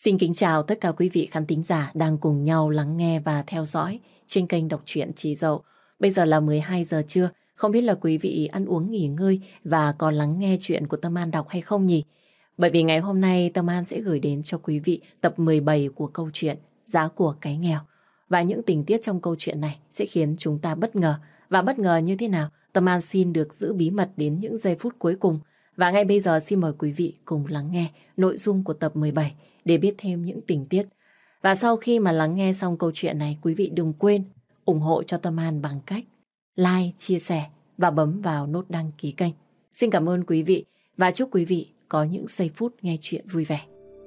Xin kính chào tất cả quý vị khán thính giả đang cùng nhau lắng nghe và theo dõi trên kênh đọc truyện Chị Dậu. Bây giờ là 12 giờ trưa, không biết là quý vị ăn uống nghỉ ngơi và còn lắng nghe chuyện của Tâm An đọc hay không nhỉ? Bởi vì ngày hôm nay Tâm An sẽ gửi đến cho quý vị tập 17 của câu chuyện Giá của cái nghèo. Và những tình tiết trong câu chuyện này sẽ khiến chúng ta bất ngờ. Và bất ngờ như thế nào? Tâm An xin được giữ bí mật đến những giây phút cuối cùng. Và ngay bây giờ xin mời quý vị cùng lắng nghe nội dung của tập 17 để biết thêm những tình tiết. Và sau khi mà lắng nghe xong câu chuyện này, quý vị đừng quên ủng hộ cho Tâm An bằng cách like, chia sẻ và bấm vào nút đăng ký kênh. Xin cảm ơn quý vị và chúc quý vị có những giây phút nghe chuyện vui vẻ.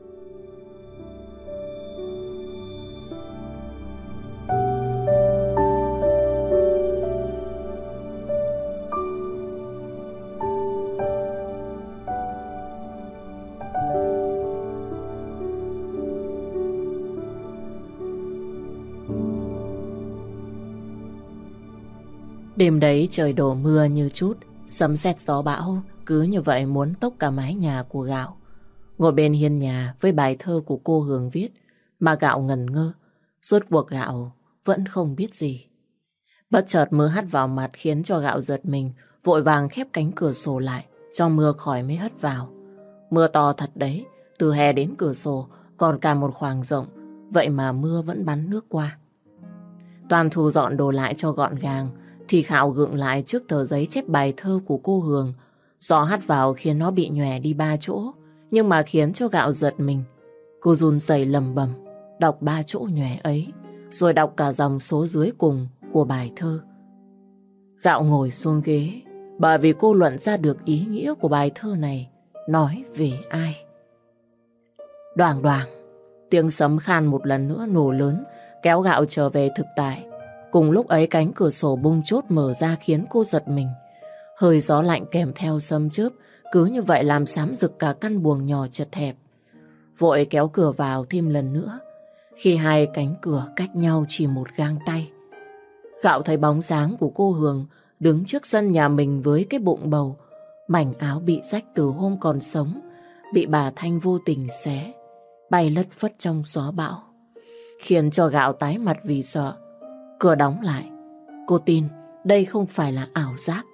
Đêm đấy trời đổ mưa như chút, sấm sét gió bão cứ như vậy muốn tốc cả mái nhà của Gạo. Ngồi bên hiên nhà với bài thơ của cô Hường viết mà Gạo ngẩn ngơ, suốt cuộc Gạo vẫn không biết gì. Bất chợt mưa hắt vào mặt khiến cho Gạo giật mình, vội vàng khép cánh cửa sổ lại, cho mưa khỏi mới hất vào. Mưa to thật đấy, từ hè đến cửa sổ còn cả một khoảng rộng, vậy mà mưa vẫn bắn nước qua. Toàn thu dọn đồ lại cho gọn gàng, thì Khảo gượng lại trước tờ giấy chép bài thơ của cô Hường. Gió hắt vào khiến nó bị nhòe đi 3 chỗ, nhưng mà khiến cho Gạo giật mình. Cô run rẩy lầm bầm, đọc 3 chỗ nhòe ấy, rồi đọc cả dòng số dưới cùng của bài thơ. Gạo ngồi xuống ghế, bởi vì cô luận ra được ý nghĩa của bài thơ này nói về ai. Đoàng đoàng, tiếng sấm khan một lần nữa nổ lớn, kéo Gạo trở về thực tại. Cùng lúc ấy cánh cửa sổ bung chốt mở ra khiến cô giật mình. Hơi gió lạnh kèm theo sấm chớp cứ như vậy làm xám rực cả căn buồng nhỏ chật hẹp. Vội kéo cửa vào thêm lần nữa, khi hai cánh cửa cách nhau chỉ một gang tay. Gạo thấy bóng dáng của cô Hường đứng trước sân nhà mình với cái bụng bầu, mảnh áo bị rách từ hôm còn sống, bị bà Thanh vô tình xé, bay lất phất trong gió bão, khiến cho Gạo tái mặt vì sợ. Cửa đóng lại, cô tin đây không phải là ảo giác.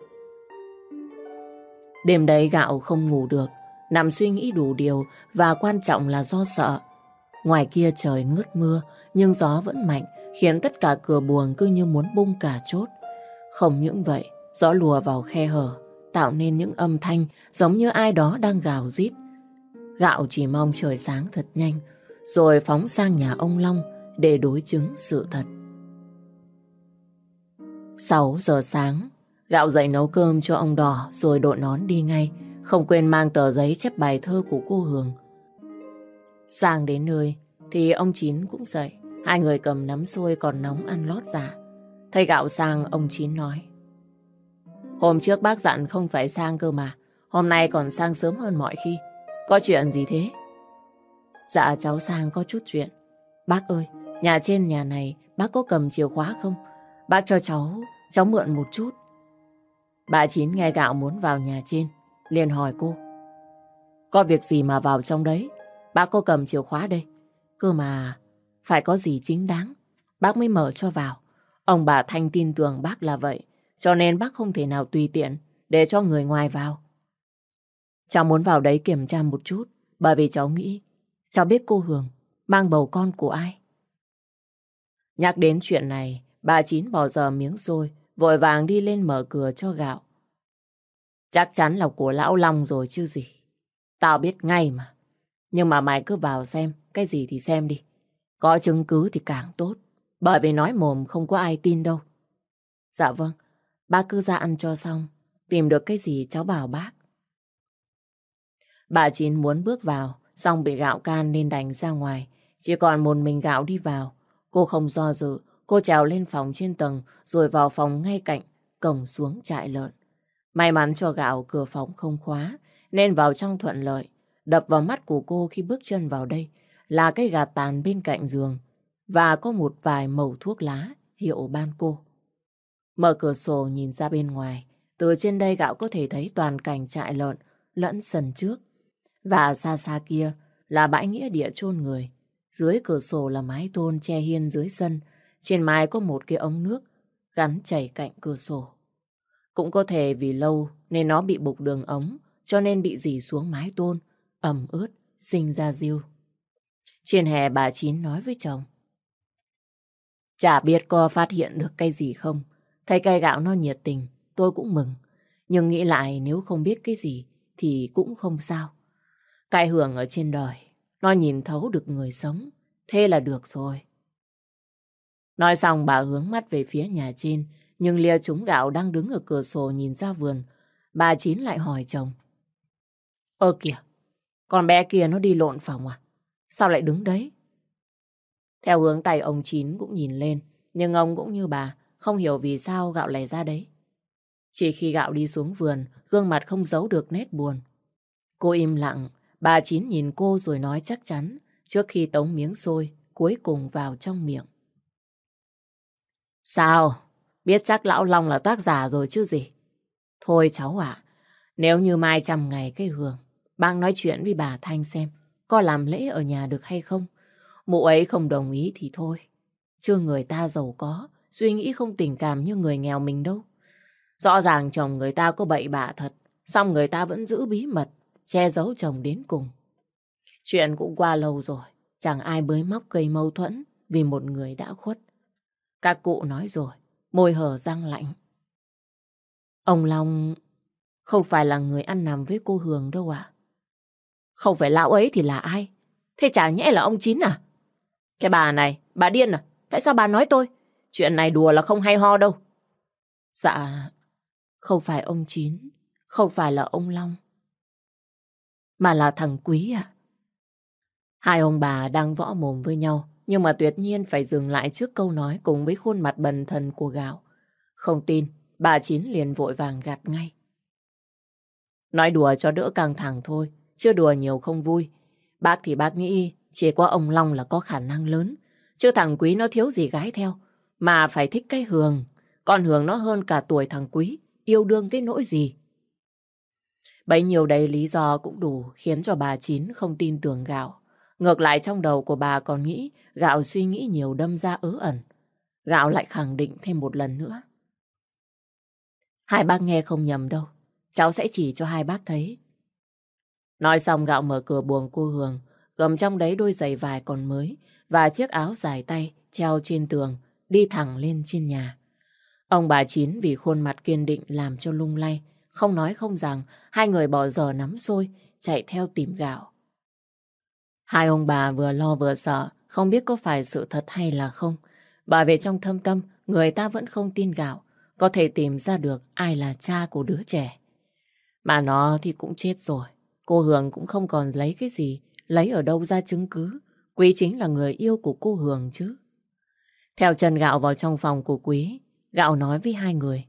Đêm đấy Gạo không ngủ được, nằm suy nghĩ đủ điều và quan trọng là do sợ. Ngoài kia trời ngớt mưa nhưng gió vẫn mạnh, khiến tất cả cửa buồng cứ như muốn bung cả chốt. Không những vậy, gió lùa vào khe hở, tạo nên những âm thanh giống như ai đó đang gào rít. Gạo chỉ mong trời sáng thật nhanh, rồi phóng sang nhà ông Long để đối chứng sự thật. 6 giờ sáng, Gạo dậy nấu cơm cho ông Đỏ rồi đội nón đi ngay, không quên mang tờ giấy chép bài thơ của cô Hường. Sang đến nơi thì ông Chín cũng dậy, hai người cầm nắm xôi còn nóng ăn lót dạ. Thấy Gạo sang, ông Chín nói: Hôm trước bác dặn không phải sang cơ mà, hôm nay còn sang sớm hơn mọi khi. Có chuyện gì thế? Dạ cháu sang có chút chuyện. Bác ơi, nhà trên nhà này bác có cầm chìa khóa không? Bác cho cháu mượn một chút. Bà Chín nghe Gạo muốn vào nhà trên, liền hỏi cô: Có việc gì mà vào trong đấy? Bác có cầm chìa khóa đây. Cơ mà phải có gì chính đáng bác mới mở cho vào. Ông bà Thanh tin tưởng bác là vậy, cho nên bác không thể nào tùy tiện để cho người ngoài vào. Cháu muốn vào đấy kiểm tra một chút, bởi vì cháu nghĩ cháu biết cô Hường mang bầu con của ai. Nhắc đến chuyện này, bà Chín bỏ dở miếng xôi, vội vàng đi lên mở cửa cho Gạo. Chắc chắn là của lão Long rồi chứ gì. Tao biết ngay mà. Nhưng mà mày cứ vào xem, cái gì thì xem đi. Có chứng cứ thì càng tốt, bởi vì nói mồm không có ai tin đâu. Dạ vâng, bác cứ ra ăn cho xong, tìm được cái gì cháu bảo bác. Bà Chín muốn bước vào, xong bị Gạo can nên đành ra ngoài. Chỉ còn một mình Gạo đi vào. Cô không do dự, cô trèo lên phòng trên tầng rồi vào phòng ngay cạnh cổng xuống trại lợn. May mắn cho Gạo cửa phòng không khóa nên vào trong thuận lợi. Đập vào mắt của cô khi bước chân vào đây là cái gạt tàn bên cạnh giường và có một vài mẩu thuốc lá hiệu Banco. Mở cửa sổ nhìn ra bên ngoài, từ trên đây Gạo có thể thấy toàn cảnh trại lợn lẫn sân trước. Và xa xa kia là bãi nghĩa địa chôn người. Dưới cửa sổ là mái tôn che hiên dưới sân. Trên mái có một cái ống nước gắn chảy cạnh cửa sổ. Cũng có thể vì lâu nên nó bị bục đường ống, cho nên bị rỉ xuống mái tôn, ẩm ướt, sinh ra riêu. Trên hè bà Chín nói với chồng. Chả biết có phát hiện được cái gì không. Thấy cây gạo nó nhiệt tình, tôi cũng mừng. Nhưng nghĩ lại nếu không biết cái gì thì cũng không sao. Cái Hường ở trên đời, nó nhìn thấu được người sống. Thế là được rồi. Nói xong bà hướng mắt về phía nhà trên. Nhưng Lia trúng gạo đang đứng ở cửa sổ nhìn ra vườn. Bà Chín lại hỏi chồng. Ơ kìa, con bé kia nó đi lộn phòng à? Sao lại đứng đấy? Theo hướng tay ông Chín cũng nhìn lên. Nhưng ông cũng như bà, không hiểu vì sao gạo lại ra đấy. Chỉ khi gạo đi xuống vườn, gương mặt không giấu được nét buồn. Cô im lặng, bà Chín nhìn cô rồi nói chắc chắn, trước khi tống miếng xôi cuối cùng vào trong miệng. Sao? Biết chắc lão Long là tác giả rồi chứ gì. Thôi cháu ạ, nếu như mai 100 ngày cái Hường, bác nói chuyện với bà Thanh xem có làm lễ ở nhà được hay không. Mụ ấy không đồng ý thì thôi. Chứ người ta giàu có, suy nghĩ không tình cảm như người nghèo mình đâu. Rõ ràng chồng người ta có bậy bạ thật, xong người ta vẫn giữ bí mật, che giấu chồng đến cùng. Chuyện cũng qua lâu rồi, chẳng ai bới móc gây mâu thuẫn vì một người đã khuất. Các cụ nói rồi, môi hở răng lạnh. Ông Long không phải là người ăn nằm với cô Hường đâu ạ. Không phải lão ấy thì là ai? Thế chả nhẽ là ông Chín à? Cái bà này, bà điên à? Tại sao bà nói tôi? Chuyện này đùa là không hay ho đâu. Dạ, không phải ông Chín, không phải là ông Long, mà là thằng Quý ạ. Hai ông bà đang võ mồm với nhau, nhưng mà tuyệt nhiên phải dừng lại trước câu nói cùng với khuôn mặt bần thần của Gạo. Không tin, bà Chín liền vội vàng gạt ngay. Nói đùa cho đỡ căng thẳng thôi, chứ đùa nhiều không vui. Bác thì bác nghĩ chỉ có ông Long là có khả năng lớn, chứ thằng Quý nó thiếu gì gái theo, mà phải thích cái Hường. Con Hường nó hơn cả tuổi thằng Quý, yêu đương tới nỗi gì. Bấy nhiêu đấy lý do cũng đủ khiến cho bà Chín không tin tưởng Gạo. Ngược lại trong đầu của bà còn nghĩ Gạo suy nghĩ nhiều đâm ra ớ ẩn. Gạo lại khẳng định thêm một lần nữa. Hai bác nghe không nhầm đâu, cháu sẽ chỉ cho hai bác thấy. Nói xong Gạo mở cửa buồng cô Hường, gầm trong đấy đôi giày vải còn mới và chiếc áo dài tay treo trên tường, đi thẳng lên trên nhà. Ông bà Chín vì khuôn mặt kiên định làm cho lung lay, không nói không rằng, hai người bỏ giờ nắm xôi, chạy theo tìm Gạo. Hai ông bà vừa lo vừa sợ, không biết có phải sự thật hay là không. Bởi vì trong thâm tâm, người ta vẫn không tin Gạo có thể tìm ra được ai là cha của đứa trẻ. Mà nó thì cũng chết rồi. Cô Hường cũng không còn lấy cái gì, lấy ở đâu ra chứng cứ. Quý chính là người yêu của cô Hường chứ. Theo chân Gạo vào trong phòng của Quý, Gạo nói với hai người.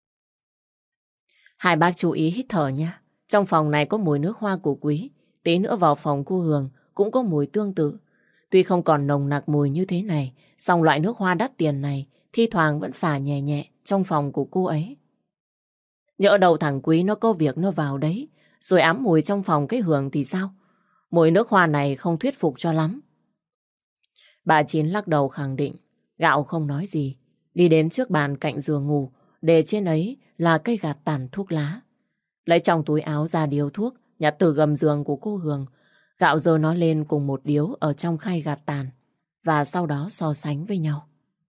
Hai bác chú ý hít thở nha. Trong phòng này có mùi nước hoa của Quý. Tí nữa vào phòng cô Hường cũng có mùi tương tự. Tuy không còn nồng nặc mùi như thế này, song loại nước hoa đắt tiền này thi thoảng vẫn phả nhẹ nhẹ trong phòng của cô ấy. Nhỡ đầu thằng Quý nó có việc nó vào đấy, rồi ám mùi trong phòng cái Hường thì sao? Mùi nước hoa này không thuyết phục cho lắm. Bà Chín lắc đầu khẳng định. Gạo không nói gì. Đi đến trước bàn cạnh giường ngủ, để trên ấy là cây gạt tàn thuốc lá. Lấy trong túi áo ra điếu thuốc, nhặt từ gầm giường của cô Hường. Gạo giơ nó lên cùng một điếu ở trong khay gạt tàn, và sau đó so sánh với nhau.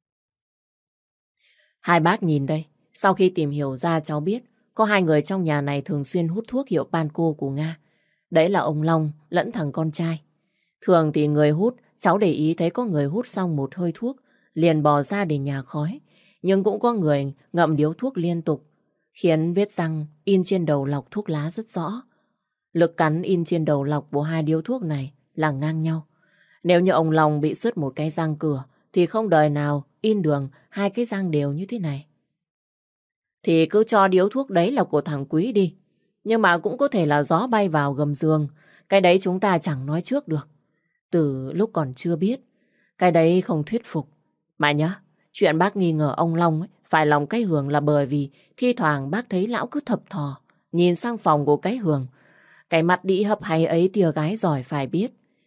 Hai bác nhìn đây, sau khi tìm hiểu ra cháu biết có hai người trong nhà này thường xuyên hút thuốc hiệu Panco của Nga. Đấy là ông Long lẫn thằng con trai. Thường thì người hút, cháu để ý thấy có người hút xong một hơi thuốc liền bỏ ra để nhả khói. Nhưng cũng có người ngậm điếu thuốc liên tục, khiến vết răng in trên đầu lọc thuốc lá rất rõ. Lực cắn in trên đầu lọc của hai điếu thuốc này là ngang nhau. Nếu như ông Long bị sứt một cái răng cửa thì không đời nào in đường hai cái răng đều như thế này. Thì cứ cho điếu thuốc đấy là của thằng Quý đi. Nhưng mà cũng có thể là gió bay vào gầm giường. Cái đấy chúng ta chẳng nói trước được. Từ lúc còn chưa biết, cái đấy không thuyết phục. Mà nhá, chuyện bác nghi ngờ ông Long ấy, phải lòng cái Hường là bởi vì thi thoảng bác thấy lão cứ thập thò nhìn sang phòng của cái Hường. Cái mặt đĩ hấp hay ấy tia gái giỏi phải biết.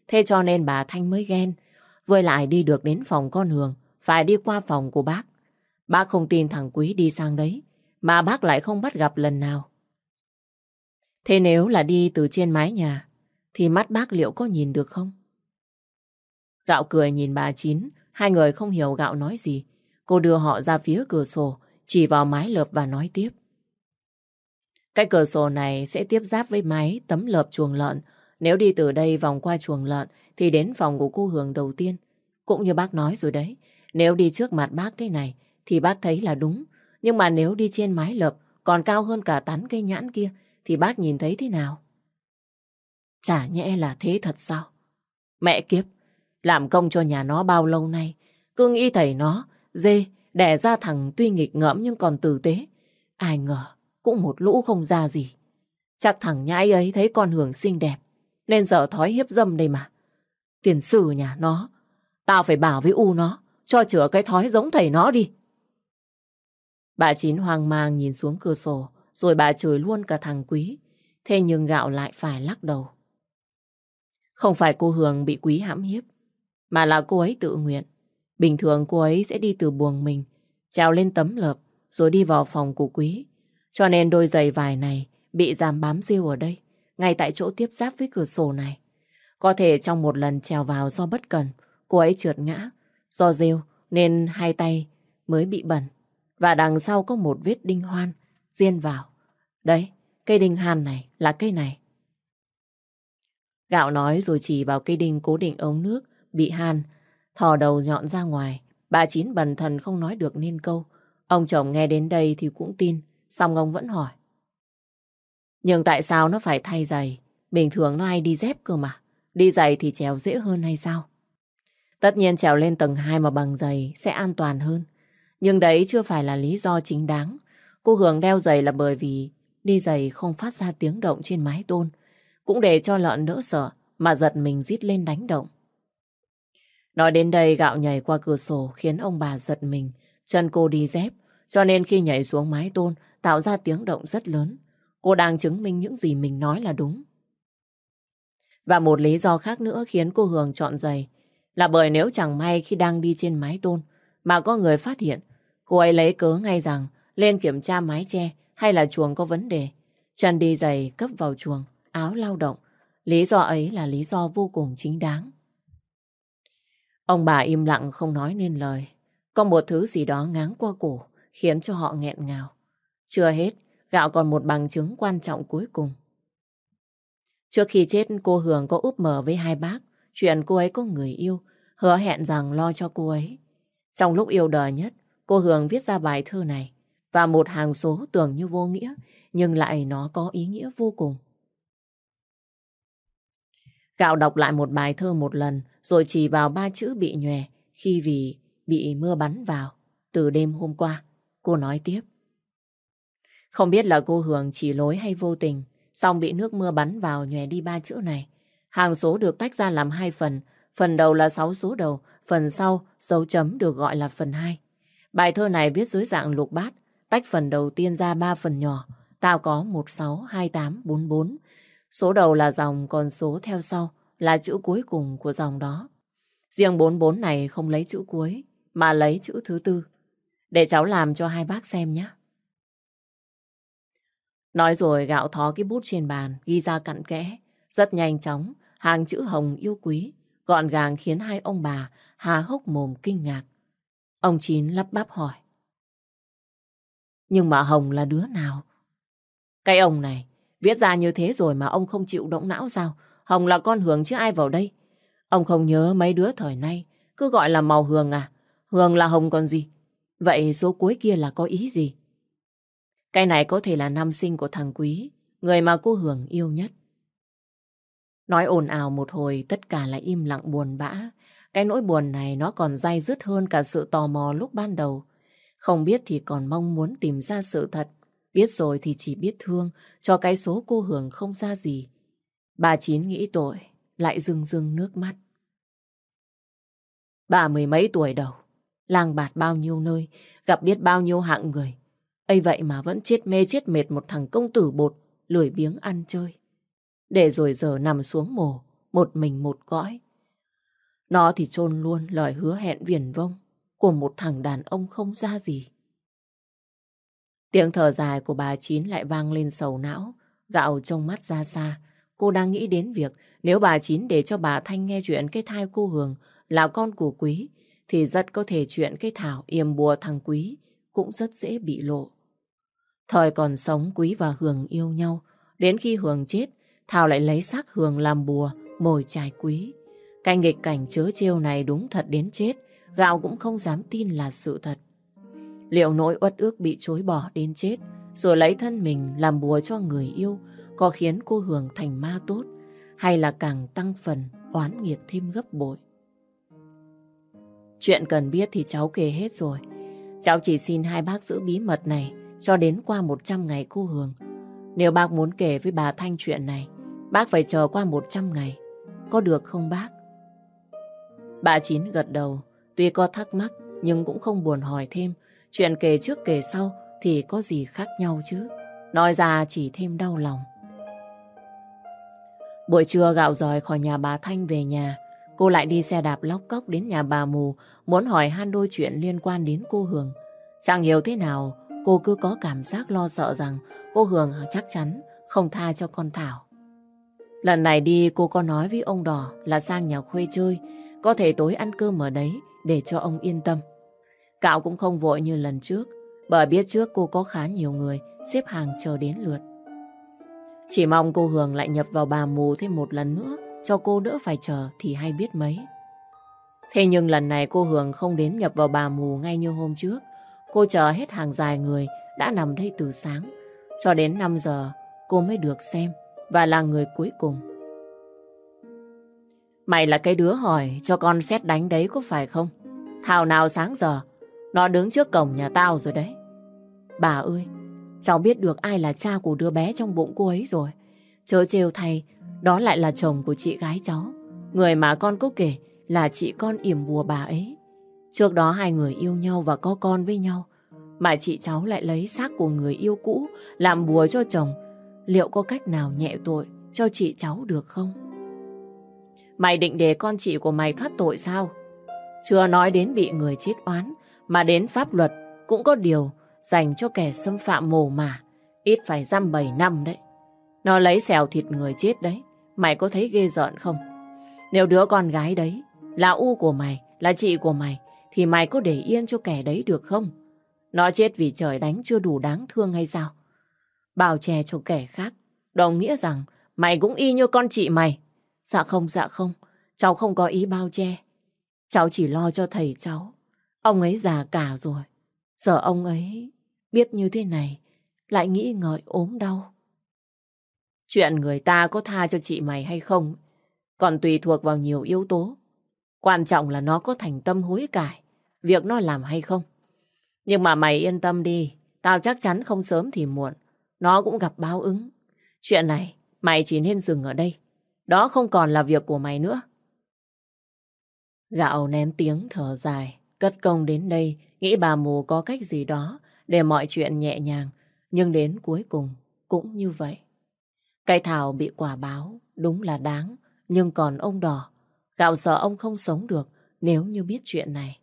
Thế cho nên bà Thanh mới ghen. Với lại đi được đến phòng con Hường, phải đi qua phòng của bác. Bác không tin thằng Quý đi sang đấy, mà bác lại không bắt gặp lần nào. Thế nếu là đi từ trên mái nhà, thì mắt bác liệu có nhìn được không? Gạo cười nhìn bà Chín, hai người không hiểu Gạo nói gì. Cô đưa họ ra phía cửa sổ, chỉ vào mái lợp và nói tiếp. Cái cửa sổ này sẽ tiếp giáp với mái tấm lợp chuồng lợn. Nếu đi từ đây vòng qua chuồng lợn thì đến phòng của cô Hường đầu tiên. Cũng như bác nói rồi đấy, nếu đi trước mặt bác thế này thì bác thấy là đúng. Nhưng mà nếu đi trên mái lợp còn cao hơn cả tán cây nhãn kia thì bác nhìn thấy thế nào? Chả nhẽ là thế thật sao? Mẹ kiếp, làm công cho nhà nó bao lâu nay, cứ nghĩ thầy nó dê đẻ ra thằng tuy nghịch ngợm nhưng còn tử tế. Ai ngờ cũng một lũ không ra gì. Chắc thằng nhãi ấy thấy con Hường xinh đẹp nên dở thói hiếp dâm đây mà. Tiền sử nhà nó, tao phải bảo với U nó cho chữa cái thói giống thầy nó đi. Bà Chín hoang mang nhìn xuống cửa sổ, rồi bà chửi luôn cả thằng Quý. Thế nhưng Gạo lại phải lắc đầu. Không phải cô Hường bị Quý hãm hiếp, mà là cô ấy tự nguyện. Bình thường cô ấy sẽ đi từ buồng mình, trèo lên tấm lợp, rồi đi vào phòng của Quý. Cho nên đôi giày vải này bị giam bám rêu ở đây, ngay tại chỗ tiếp giáp với cửa sổ này. Có thể trong một lần trèo vào do bất cẩn, cô ấy trượt ngã. Do rêu nên hai tay mới bị bẩn. Và đằng sau có một vết đinh hoan diên vào. Đấy, cây đinh han này là cây này. Gạo nói rồi chỉ vào cây đinh cố định ống nước bị han, thò đầu nhọn ra ngoài. Bà Chín bần thần không nói được nên câu. Ông chồng nghe đến đây thì cũng tin, xong ông vẫn hỏi. Nhưng tại sao nó phải thay giày? Bình thường nó hay đi dép cơ mà. Đi giày thì trèo dễ hơn hay sao? Tất nhiên trèo lên tầng 2 mà bằng giày sẽ an toàn hơn. Nhưng đấy chưa phải là lý do chính đáng. Cô Hường đeo giày là bởi vì đi giày không phát ra tiếng động trên mái tôn. Cũng để cho lợn đỡ sợ mà giật mình rít lên đánh động. Nói đến đây Gạo nhảy qua cửa sổ khiến ông bà giật mình. Chân cô đi dép, cho nên khi nhảy xuống mái tôn tạo ra tiếng động rất lớn. Cô đang chứng minh những gì mình nói là đúng. Và một lý do khác nữa khiến cô Hường chọn giày là bởi nếu chẳng may khi đang đi trên mái tôn mà có người phát hiện, cô ấy lấy cớ ngay rằng lên kiểm tra mái che hay là chuồng có vấn đề. Chân đi giày cấp vào chuồng, áo lao động. Lý do ấy là lý do vô cùng chính đáng. Ông bà im lặng không nói nên lời. Có một thứ gì đó ngáng qua cổ khiến cho họ nghẹn ngào. Chưa hết, Gạo còn một bằng chứng quan trọng cuối cùng. Trước khi chết, cô Hường có úp mở với hai bác chuyện cô ấy có người yêu, hứa hẹn rằng lo cho cô ấy. Trong lúc yêu đời nhất, cô Hường viết ra bài thơ này và một hàng số tưởng như vô nghĩa, nhưng lại nó có ý nghĩa vô cùng. Gạo đọc lại một bài thơ một lần, rồi chỉ vào ba chữ bị nhòe khi vì bị mưa bắn vào từ đêm hôm qua. Cô nói tiếp. Không biết là cô Hường chỉ lối hay vô tình, xong bị nước mưa bắn vào nhòe đi ba chữ này. Hàng số được tách ra làm hai phần. Phần đầu là 6 số đầu, phần sau dấu chấm được gọi là phần 2. Bài thơ này viết dưới dạng lục bát, tách phần đầu tiên ra 3 phần nhỏ, tạo có 1, 6, 2, 8, 4, 4. Số đầu là dòng, còn số theo sau là chữ cuối cùng của dòng đó. Riêng 44 này không lấy chữ cuối, mà lấy chữ thứ tư. Để cháu làm cho hai bác xem nhé. Nói rồi Gạo thó cái bút trên bàn, ghi ra cặn kẽ. Rất nhanh chóng, hàng chữ Hồng yêu quý, gọn gàng khiến hai ông bà há hốc mồm kinh ngạc. Ông Chín lắp bắp hỏi. Nhưng mà Hồng là đứa nào? Cái ông này, viết ra như thế rồi mà ông không chịu động não sao? Hồng là con Hường chứ ai vào đây? Ông không nhớ mấy đứa thời nay cứ gọi là màu Hường à? Hường là Hồng còn gì? Vậy số cuối kia là có ý gì? Cái này có thể là năm sinh của thằng Quý, người mà cô Hường yêu nhất. Nói ồn ào một hồi, tất cả lại im lặng buồn bã. Cái nỗi buồn này nó còn day dứt hơn cả sự tò mò lúc ban đầu. Không biết thì còn mong muốn tìm ra sự thật. Biết rồi thì chỉ biết thương cho cái số cô Hường không ra gì. Bà Chín nghĩ tội, lại rưng rưng nước mắt. Bà mười mấy tuổi đầu, lang bạt bao nhiêu nơi, gặp biết bao nhiêu hạng người. Ấy vậy mà vẫn chết mê chết mệt một thằng công tử bột, lười biếng ăn chơi. Để rồi giờ nằm xuống mồ, một mình một cõi. Nó thì chôn luôn lời hứa hẹn viển vông của một thằng đàn ông không ra gì. Tiếng thở dài của bà Chín lại vang lên sầu não. Gạo trông mắt ra xa. Cô đang nghĩ đến việc nếu bà Chín để cho bà Thanh nghe chuyện cái thai cô Hường là con của Quý, thì rất có thể chuyện cái Thảo yểm bùa thằng Quý cũng rất dễ bị lộ. Thời còn sống, Quý và Hường yêu nhau. Đến khi Hường chết, Thảo lại lấy xác Hường làm bùa mồi chài Quý. Cái nghịch cảnh trớ trêu này đúng thật đến chết, Gạo cũng không dám tin là sự thật. Liệu nỗi uất ước bị chối bỏ đến chết, rồi lấy thân mình làm bùa cho người yêu, có khiến cô Hường thành ma tốt, hay là càng tăng phần oán nghiệt thêm gấp bội? Chuyện cần biết thì cháu kể hết rồi. Cháu chỉ xin hai bác giữ bí mật này cho đến qua 100 ngày cô Hường. Nếu bác muốn kể với bà Thanh chuyện này, bác phải chờ qua 100 ngày. Có được không bác? Bà Chín gật đầu, tuy có thắc mắc nhưng cũng không buồn hỏi thêm. Chuyện kể trước kể sau thì có gì khác nhau chứ. Nói ra chỉ thêm đau lòng. Buổi trưa Gạo rời khỏi nhà bà Thanh về nhà. Cô lại đi xe đạp lóc cóc đến nhà bà Mù, muốn hỏi han đôi chuyện liên quan đến cô Hường. Chẳng hiểu thế nào, cô cứ có cảm giác lo sợ rằng cô Hường chắc chắn không tha cho con Thảo. Lần này đi cô có nói với ông Đỏ là sang nhà Khuê chơi, có thể tối ăn cơm ở đấy để cho ông yên tâm. Cạo cũng không vội như lần trước, bởi biết trước cô có khá nhiều người xếp hàng chờ đến lượt. Chỉ mong cô Hường lại nhập vào bà Mù thêm một lần nữa, cho cô đỡ phải chờ thì hay biết mấy. Thế nhưng lần này cô Hường không đến nhập vào bà Mù ngay như hôm trước. Cô chờ hết hàng dài người đã nằm đây từ sáng. Cho đến 5 giờ cô mới được xem và là người cuối cùng. Mày là cái đứa hỏi cho con sét đánh đấy có phải không? Thảo nào sáng giờ nó đứng trước cổng nhà tao rồi đấy. Bà ơi, cháu biết được ai là cha của đứa bé trong bụng cô ấy rồi. Chớ trêu thay, đó lại là chồng của chị gái cháu. Người mà con có kể là chị con yểm bùa bà ấy. Trước đó hai người yêu nhau và có con với nhau, mà chị cháu lại lấy xác của người yêu cũ làm bùa cho chồng. Liệu có cách nào nhẹ tội cho chị cháu được không? Mày định để con chị của mày thoát tội sao? Chưa nói đến bị người chết oán, mà đến pháp luật cũng có điều dành cho kẻ xâm phạm mồ mả, ít phải dăm 7 năm đấy. Nó lấy xẻo thịt người chết đấy, mày có thấy ghê rợn không? Nếu đứa con gái đấy là U của mày, là chị của mày, thì mày có để yên cho kẻ đấy được không? Nó chết vì trời đánh chưa đủ đáng thương hay sao? Bao che cho kẻ khác, đồng nghĩa rằng mày cũng y như con chị mày. Dạ không, cháu không có ý bao che. Cháu chỉ lo cho thầy cháu. Ông ấy già cả rồi. Giờ ông ấy biết như thế này, lại nghĩ ngợi ốm đau. Chuyện người ta có tha cho chị mày hay không còn tùy thuộc vào nhiều yếu tố. Quan trọng là nó có thành tâm hối cải việc nó làm hay không. Nhưng mà mày yên tâm đi, tao chắc chắn không sớm thì muộn nó cũng gặp báo ứng. Chuyện này mày chỉ nên dừng ở đây. Đó không còn là việc của mày nữa. Gạo nén tiếng thở dài, cất công đến đây, nghĩ bà Mù có cách gì đó để mọi chuyện nhẹ nhàng, nhưng đến cuối cùng cũng như vậy. Cái Thảo bị quả báo đúng là đáng, nhưng còn ông Đỏ, Gạo sợ ông không sống được nếu như biết chuyện này.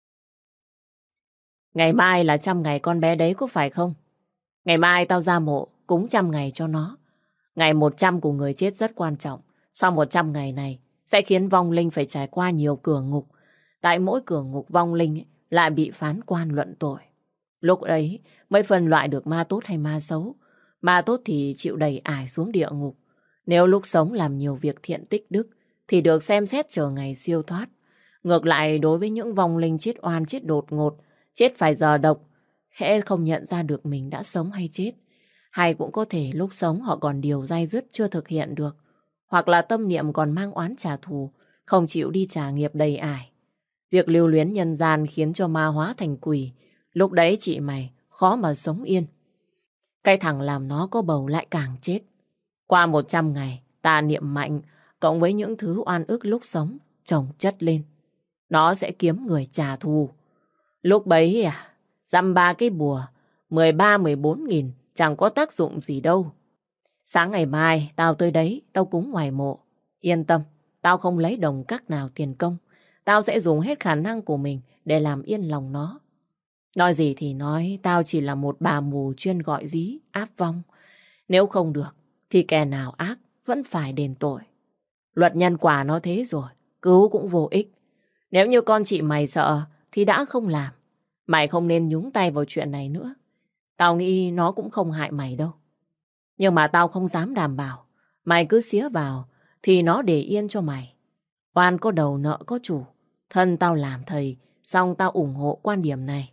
Ngày mai là 100 ngày con bé đấy có phải không? Ngày mai tao ra mộ cúng 100 ngày cho nó. Ngày 100 của người chết rất quan trọng. Sau 100 ngày này sẽ khiến vong linh phải trải qua nhiều cửa ngục. Tại mỗi cửa ngục vong linh lại bị phán quan luận tội. Lúc ấy mới phân loại được ma tốt hay ma xấu. Ma tốt thì chịu đày ải xuống địa ngục. Nếu lúc sống làm nhiều việc thiện tích đức thì được xem xét chờ ngày siêu thoát. Ngược lại đối với những vong linh chết oan, chết đột ngột, chết phải giờ độc, khẽ không nhận ra được mình đã sống hay chết. Hay cũng có thể lúc sống họ còn điều day dứt chưa thực hiện được. Hoặc là tâm niệm còn mang oán trả thù, không chịu đi trả nghiệp đầy ải. Việc lưu luyến nhân gian khiến cho ma hóa thành quỷ. Lúc đấy chị mày khó mà sống yên. Cái thằng làm nó có bầu lại càng chết. Qua 100 ngày, tà niệm mạnh, cộng với những thứ oan ức lúc sống, chồng chất lên. Nó sẽ kiếm người trả thù. Lúc bấy dăm ba cái bùa, 13-14 nghìn, chẳng có tác dụng gì đâu. Sáng ngày mai, tao tới đấy, tao cúng ngoài mộ. Yên tâm, Tao không lấy đồng cắc nào tiền công. Tao sẽ dùng hết khả năng của mình để làm yên lòng nó. Nói gì thì nói, tao chỉ là một bà mù chuyên gọi dí, áp vong. Nếu không được, thì kẻ nào ác vẫn phải đền tội. Luật nhân quả nó thế rồi, cứu cũng vô ích. Nếu như con chị mày sợ, thì đã không làm. Mày không nên nhúng tay vào chuyện này nữa. Tao nghĩ nó cũng không hại mày đâu. Nhưng mà tao không dám đảm bảo. Mày cứ xía vào, thì nó để yên cho mày. Oan có đầu nợ có chủ. Thân tao làm thầy, xong tao ủng hộ quan điểm này.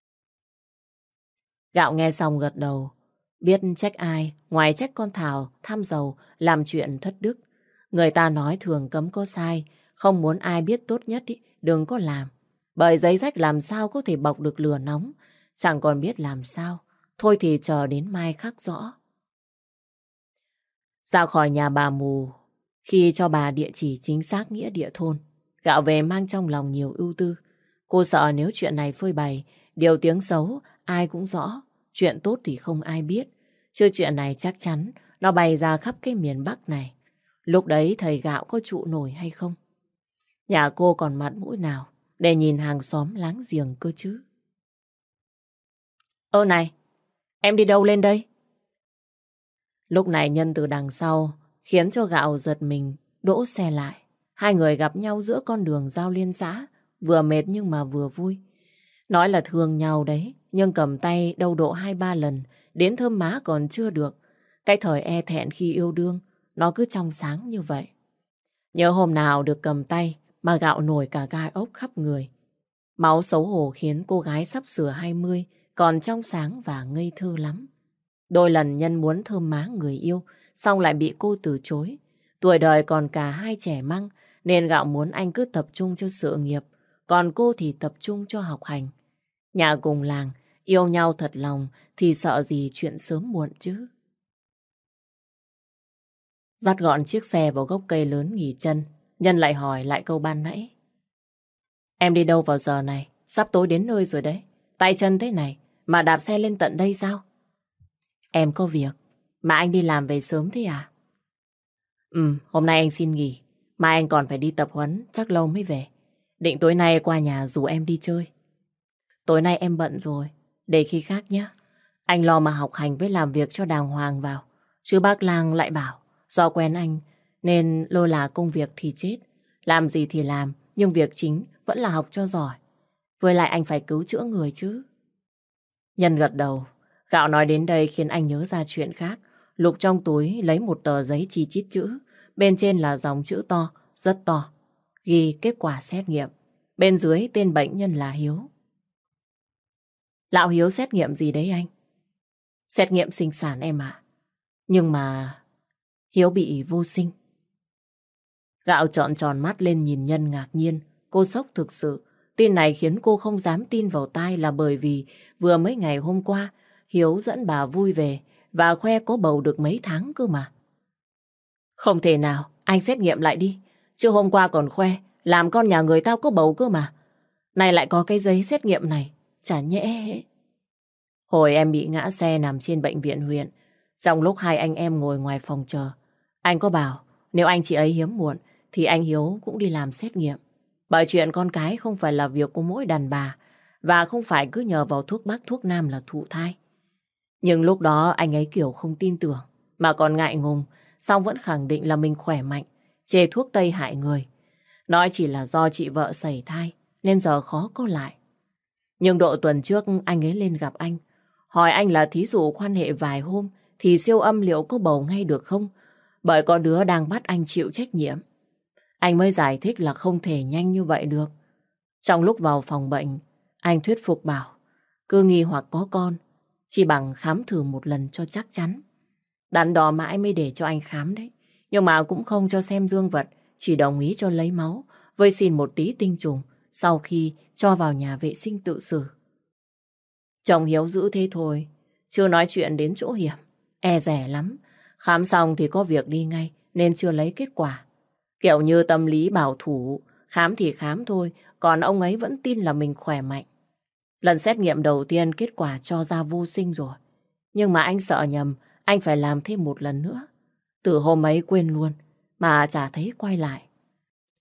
Gạo nghe xong gật đầu. Biết trách ai, ngoài trách con Thảo tham giàu, làm chuyện thất đức. Người ta nói thường cấm có sai, không muốn ai biết tốt nhất ý, đừng có làm. Bởi giấy rách làm sao có thể bọc được lửa nóng, chẳng còn biết làm sao. Thôi thì chờ đến mai khắc rõ. Ra khỏi nhà bà mù, khi cho bà địa chỉ chính xác nghĩa địa thôn, Gạo về mang trong lòng nhiều ưu tư. Cô sợ nếu chuyện này phơi bày, điều tiếng xấu ai cũng rõ, chuyện tốt thì không ai biết. Chứ chuyện này chắc chắn nó bày ra khắp cái miền Bắc này. Lúc đấy thầy Gạo có trụ nổi hay không? Nhà cô còn mặt mũi nào để nhìn hàng xóm láng giềng cơ chứ? Ơ này, em đi đâu lên đây? Lúc này Nhân từ đằng sau khiến cho Gạo giật mình, đỗ xe lại. Hai người gặp nhau giữa con đường giao liên xã, vừa mệt nhưng mà vừa vui. Nói là thương nhau đấy, nhưng cầm tay đâu độ 2-3 lần, đến thơm má còn chưa được. Cái thời e thẹn khi yêu đương, nó cứ trong sáng như vậy. Nhớ hôm nào được cầm tay mà Gạo nổi cả gai ốc khắp người. Máu xấu hổ khiến cô gái sắp sửa 20 còn trong sáng và ngây thơ lắm. Đôi lần Nhân muốn thơm má người yêu, xong lại bị cô từ chối. Tuổi đời còn cả hai trẻ măng, nên Gạo muốn anh cứ tập trung cho sự nghiệp, còn cô thì tập trung cho học hành. Nhà cùng làng, yêu nhau thật lòng thì sợ gì chuyện sớm muộn chứ. Dắt gọn chiếc xe vào gốc cây lớn nghỉ chân, Nhân lại hỏi lại câu ban nãy. Em đi đâu vào giờ này? Sắp tối đến nơi rồi đấy. Tay chân thế này mà đạp xe lên tận đây sao? Em có việc. Mà anh đi làm về sớm thế à? Hôm nay anh xin nghỉ. Mai anh còn phải đi tập huấn, chắc lâu mới về. Định tối nay qua nhà rủ em đi chơi. Tối nay em bận rồi, để khi khác nhé. Anh lo mà học hành với làm việc cho đàng hoàng vào. Chứ bác Lang lại bảo, do quen anh nên lơ là công việc thì chết. Làm gì thì làm, nhưng việc chính vẫn là học cho giỏi. Với lại anh phải cứu chữa người chứ. Nhân gật đầu. Gạo nói đến đây khiến anh nhớ ra chuyện khác. Lục trong túi lấy một tờ giấy chi chít chữ. Bên trên là dòng chữ to, rất to. Ghi kết quả xét nghiệm. Bên dưới tên bệnh nhân là Hiếu. Lão Hiếu xét nghiệm gì đấy anh? Xét nghiệm sinh sản em ạ. Nhưng mà Hiếu bị vô sinh. Gạo trợn tròn mắt lên nhìn Nhân ngạc nhiên. Cô sốc thực sự. Tin này khiến cô không dám tin vào tai là bởi vì vừa mấy ngày hôm qua Hiếu dẫn bà vui về và khoe có bầu được mấy tháng cơ mà. Không thể nào, anh xét nghiệm lại đi. Chứ hôm qua còn khoe làm con nhà người tao có bầu cơ mà. Này lại có cái giấy xét nghiệm này. Chả nhẽ. Hồi em bị ngã xe nằm trên bệnh viện huyện, trong lúc hai anh em ngồi ngoài phòng chờ, anh có bảo nếu anh chị ấy hiếm muộn thì anh Hiếu cũng đi làm xét nghiệm. Bởi chuyện con cái không phải là việc của mỗi đàn bà và không phải cứ nhờ vào thuốc bắc thuốc nam là thụ thai. Nhưng lúc đó anh ấy kiểu không tin tưởng mà còn ngại ngùng, xong vẫn khẳng định là mình khỏe mạnh, chê thuốc tây hại người. Nói chỉ là do chị vợ sẩy thai nên giờ khó có lại. Nhưng độ tuần trước anh ấy lên gặp anh, hỏi anh là thí dụ quan hệ vài hôm thì siêu âm liệu có bầu ngay được không? Bởi có đứa đang bắt anh chịu trách nhiệm. Anh mới giải thích là không thể nhanh như vậy được. Trong lúc vào phòng bệnh, anh thuyết phục bảo cứ nghi hoặc có con, chỉ bằng khám thử một lần cho chắc chắn. Đắn đo mãi mới để cho anh khám đấy. Nhưng mà cũng không cho xem dương vật, chỉ đồng ý cho lấy máu với xin một tí tinh trùng sau khi cho vào nhà vệ sinh tự xử. Chồng Hiếu dữ thế thôi, chưa nói chuyện đến chỗ hiểm, e dè lắm. Khám xong thì có việc đi ngay nên chưa lấy kết quả. Kiểu như tâm lý bảo thủ, khám thì khám thôi, còn ông ấy vẫn tin là mình khỏe mạnh. Lần xét nghiệm đầu tiên kết quả cho ra vô sinh rồi. Nhưng mà anh sợ nhầm, anh phải làm thêm một lần nữa. Từ hôm ấy quên luôn, mà chả thấy quay lại.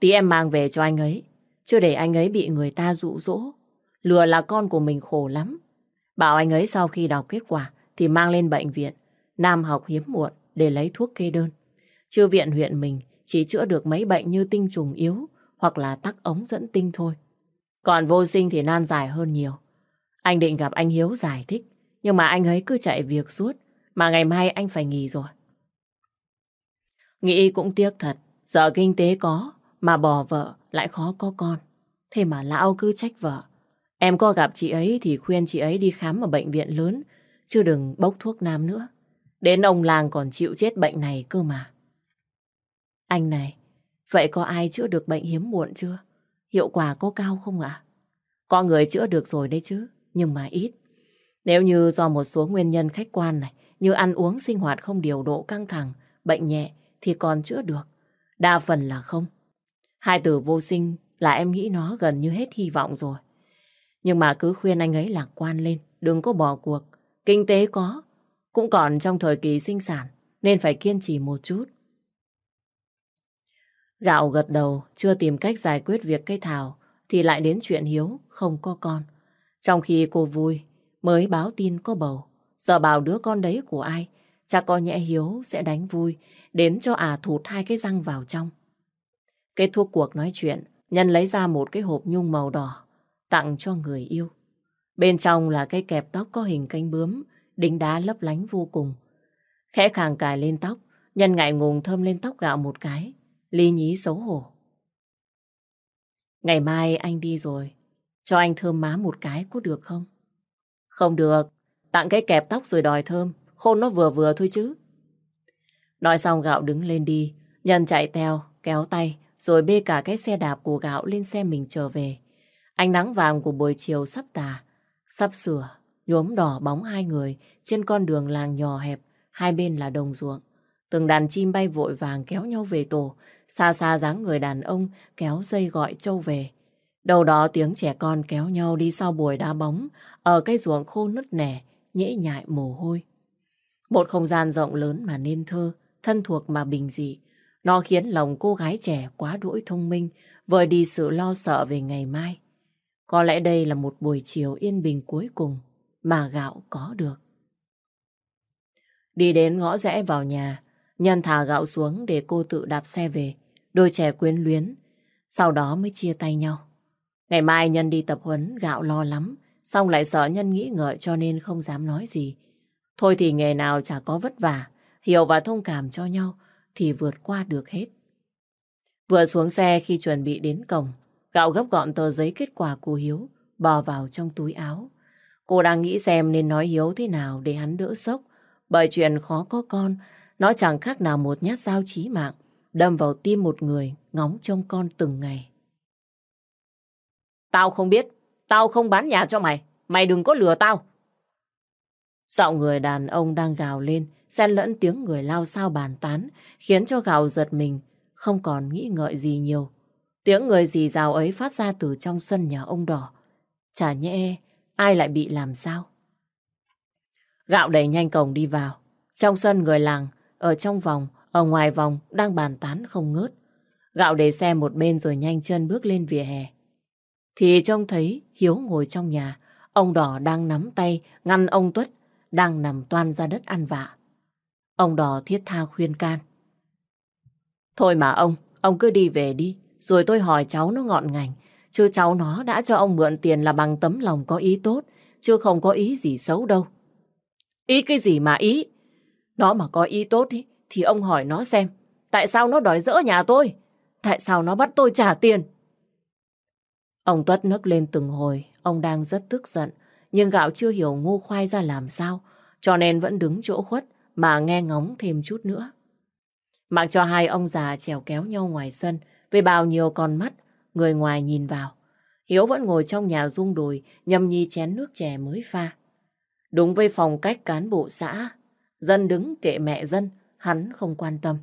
Tí em mang về cho anh ấy, chứ để anh ấy bị người ta dụ dỗ. Lừa là con của mình khổ lắm. Bảo anh ấy sau khi đọc kết quả thì mang lên bệnh viện Nam học hiếm muộn để lấy thuốc kê đơn. Chứ viện huyện mình chỉ chữa được mấy bệnh như tinh trùng yếu hoặc là tắc ống dẫn tinh thôi. Còn vô sinh thì nan giải hơn nhiều. Anh định gặp anh Hiếu giải thích, nhưng mà anh ấy cứ chạy việc suốt, mà ngày mai anh phải nghỉ rồi. Nghĩ cũng tiếc thật, giờ kinh tế có, mà bỏ vợ lại khó có con. Thế mà lão cứ trách vợ. Em có gặp chị ấy thì khuyên chị ấy đi khám ở bệnh viện lớn, chứ đừng bốc thuốc nam nữa. Đến ông làng còn chịu chết bệnh này cơ mà. Anh này, vậy có ai chữa được bệnh hiếm muộn chưa? Hiệu quả có cao không ạ? Có người chữa được rồi đấy chứ, nhưng mà ít. Nếu như do một số nguyên nhân khách quan này, như ăn uống sinh hoạt không điều độ căng thẳng, bệnh nhẹ thì còn chữa được. Đa phần là không. Hai từ vô sinh là em nghĩ nó gần như hết hy vọng rồi. Nhưng mà cứ khuyên anh ấy lạc quan lên, đừng có bỏ cuộc. Kinh tế có, cũng còn trong thời kỳ sinh sản, nên phải kiên trì một chút. Gạo gật đầu, chưa tìm cách giải quyết việc cây Thảo, thì lại đến chuyện Hiếu không có con. Trong khi cô vui, mới báo tin có bầu. Giờ bảo đứa con đấy của ai, chắc có nhẽ Hiếu sẽ đánh vui, đến cho thụt hai cái răng vào trong. Kết thúc cuộc nói chuyện, Nhân lấy ra một cái hộp nhung màu đỏ, tặng cho người yêu. Bên trong là cái kẹp tóc có hình cánh bướm, đính đá lấp lánh vô cùng. Khẽ khàng cài lên tóc, Nhân ngại ngùng thơm lên tóc Gạo một cái, lý nhí xấu hổ. Ngày mai anh đi rồi, cho anh thơm má một cái có được không? Không được, tặng cái kẹp tóc rồi đòi thơm, khôn nó vừa vừa thôi chứ. Nói xong Gạo đứng lên đi, Nhân chạy theo, kéo tay, rồi bê cả cái xe đạp của Gạo lên xe mình trở về. Ánh nắng vàng của buổi chiều sắp tà, sắp sửa, nhuốm đỏ bóng hai người trên con đường làng nhỏ hẹp, hai bên là đồng ruộng. Từng đàn chim bay vội vàng kéo nhau về tổ, xa xa dáng người đàn ông kéo dây gọi trâu về. Đầu đó tiếng trẻ con kéo nhau đi sau buổi đá bóng, ở cái ruộng khô nứt nẻ, nhễ nhại mồ hôi. Một không gian rộng lớn mà nên thơ, thân thuộc mà bình dị. Nó khiến lòng cô gái trẻ quá đỗi thông minh, vơi đi sự lo sợ về ngày mai. Có lẽ đây là một buổi chiều yên bình cuối cùng mà Gạo có được. Đi đến ngõ rẽ vào nhà, Nhân thả Gạo xuống để cô tự đạp xe về. Đôi trẻ quyến luyến, sau đó mới chia tay nhau. Ngày mai Nhân đi tập huấn, Gạo lo lắm, xong lại sợ Nhân nghĩ ngợi cho nên không dám nói gì. Thôi thì nghề nào chả có vất vả, hiểu và thông cảm cho nhau thì vượt qua được hết. Vừa xuống xe khi chuẩn bị đến cổng, Gạo gấp gọn tờ giấy kết quả của Hiếu, bỏ vào trong túi áo. Cô đang nghĩ xem nên nói Hiếu thế nào để hắn đỡ sốc, bởi chuyện khó có con, nó chẳng khác nào một nhát dao chí mạng, đâm vào tim một người ngóng trông con từng ngày. Tao không biết, tao không bán nhà cho mày, mày đừng có lừa tao. Giọng người đàn ông đang gào lên, xen lẫn tiếng người lao xao bàn tán, khiến cho Gạo giật mình, không còn nghĩ ngợi gì nhiều. Tiếng người rì rào ấy phát ra từ trong sân nhà ông Đỏ. Chả nhẽ ai lại bị làm sao? Gạo đẩy nhanh cổng đi vào. Trong sân người làng, ở trong vòng, ở ngoài vòng đang bàn tán không ngớt. Gạo để xe một bên rồi nhanh chân bước lên vỉa hè. Thì trông thấy Hiếu ngồi trong nhà, ông Đỏ đang nắm tay ngăn ông Tuất đang nằm toan ra đất ăn vạ. Ông Đỏ thiết tha khuyên can. Thôi mà ông cứ đi về đi, rồi tôi hỏi cháu nó ngọn ngành. Chứ cháu nó đã cho ông mượn tiền là bằng tấm lòng có ý tốt, chứ không có ý gì xấu đâu. Ý cái gì mà ý? Nó mà có ý tốt ý, thì ông hỏi nó xem, tại sao nó đòi dỡ nhà tôi? Tại sao nó bắt tôi trả tiền? Ông Tuất nấc lên từng hồi, ông đang rất tức giận, nhưng Gạo chưa hiểu ngu khoai ra làm sao, cho nên vẫn đứng chỗ khuất mà nghe ngóng thêm chút nữa. Mặc cho hai ông già chèo kéo nhau ngoài sân với bao nhiêu con mắt, người ngoài nhìn vào. Hiếu vẫn ngồi trong nhà rung đùi, nhâm nhi chén nước chè mới pha. Đúng với phong cách cán bộ xã, dân đứng kệ mẹ dân, hắn không quan tâm.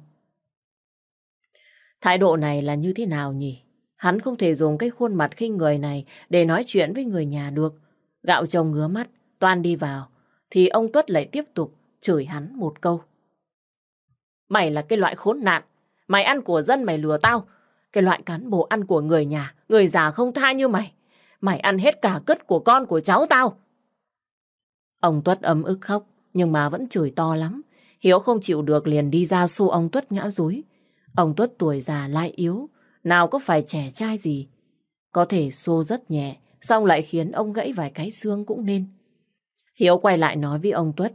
Thái độ này là như thế nào nhỉ? Hắn không thể dùng cái khuôn mặt khinh người này để nói chuyện với người nhà được. Gạo chồng ngứa mắt, toan đi vào, thì ông Tuất lại tiếp tục chửi hắn một câu. Mày là cái loại khốn nạn, mày ăn của dân mày lừa tao. Cái loại cán bộ ăn của người nhà, người già không tha như mày. Mày ăn hết cả cất của con của cháu tao. Ông Tuất ấm ức khóc, nhưng mà vẫn chửi to lắm. Hiếu không chịu được liền đi ra xô ông Tuất ngã rúi. Ông Tuất tuổi già lại yếu, nào có phải trẻ trai gì. Có thể xô rất nhẹ, xong lại khiến ông gãy vài cái xương cũng nên. Hiếu quay lại nói với ông Tuất.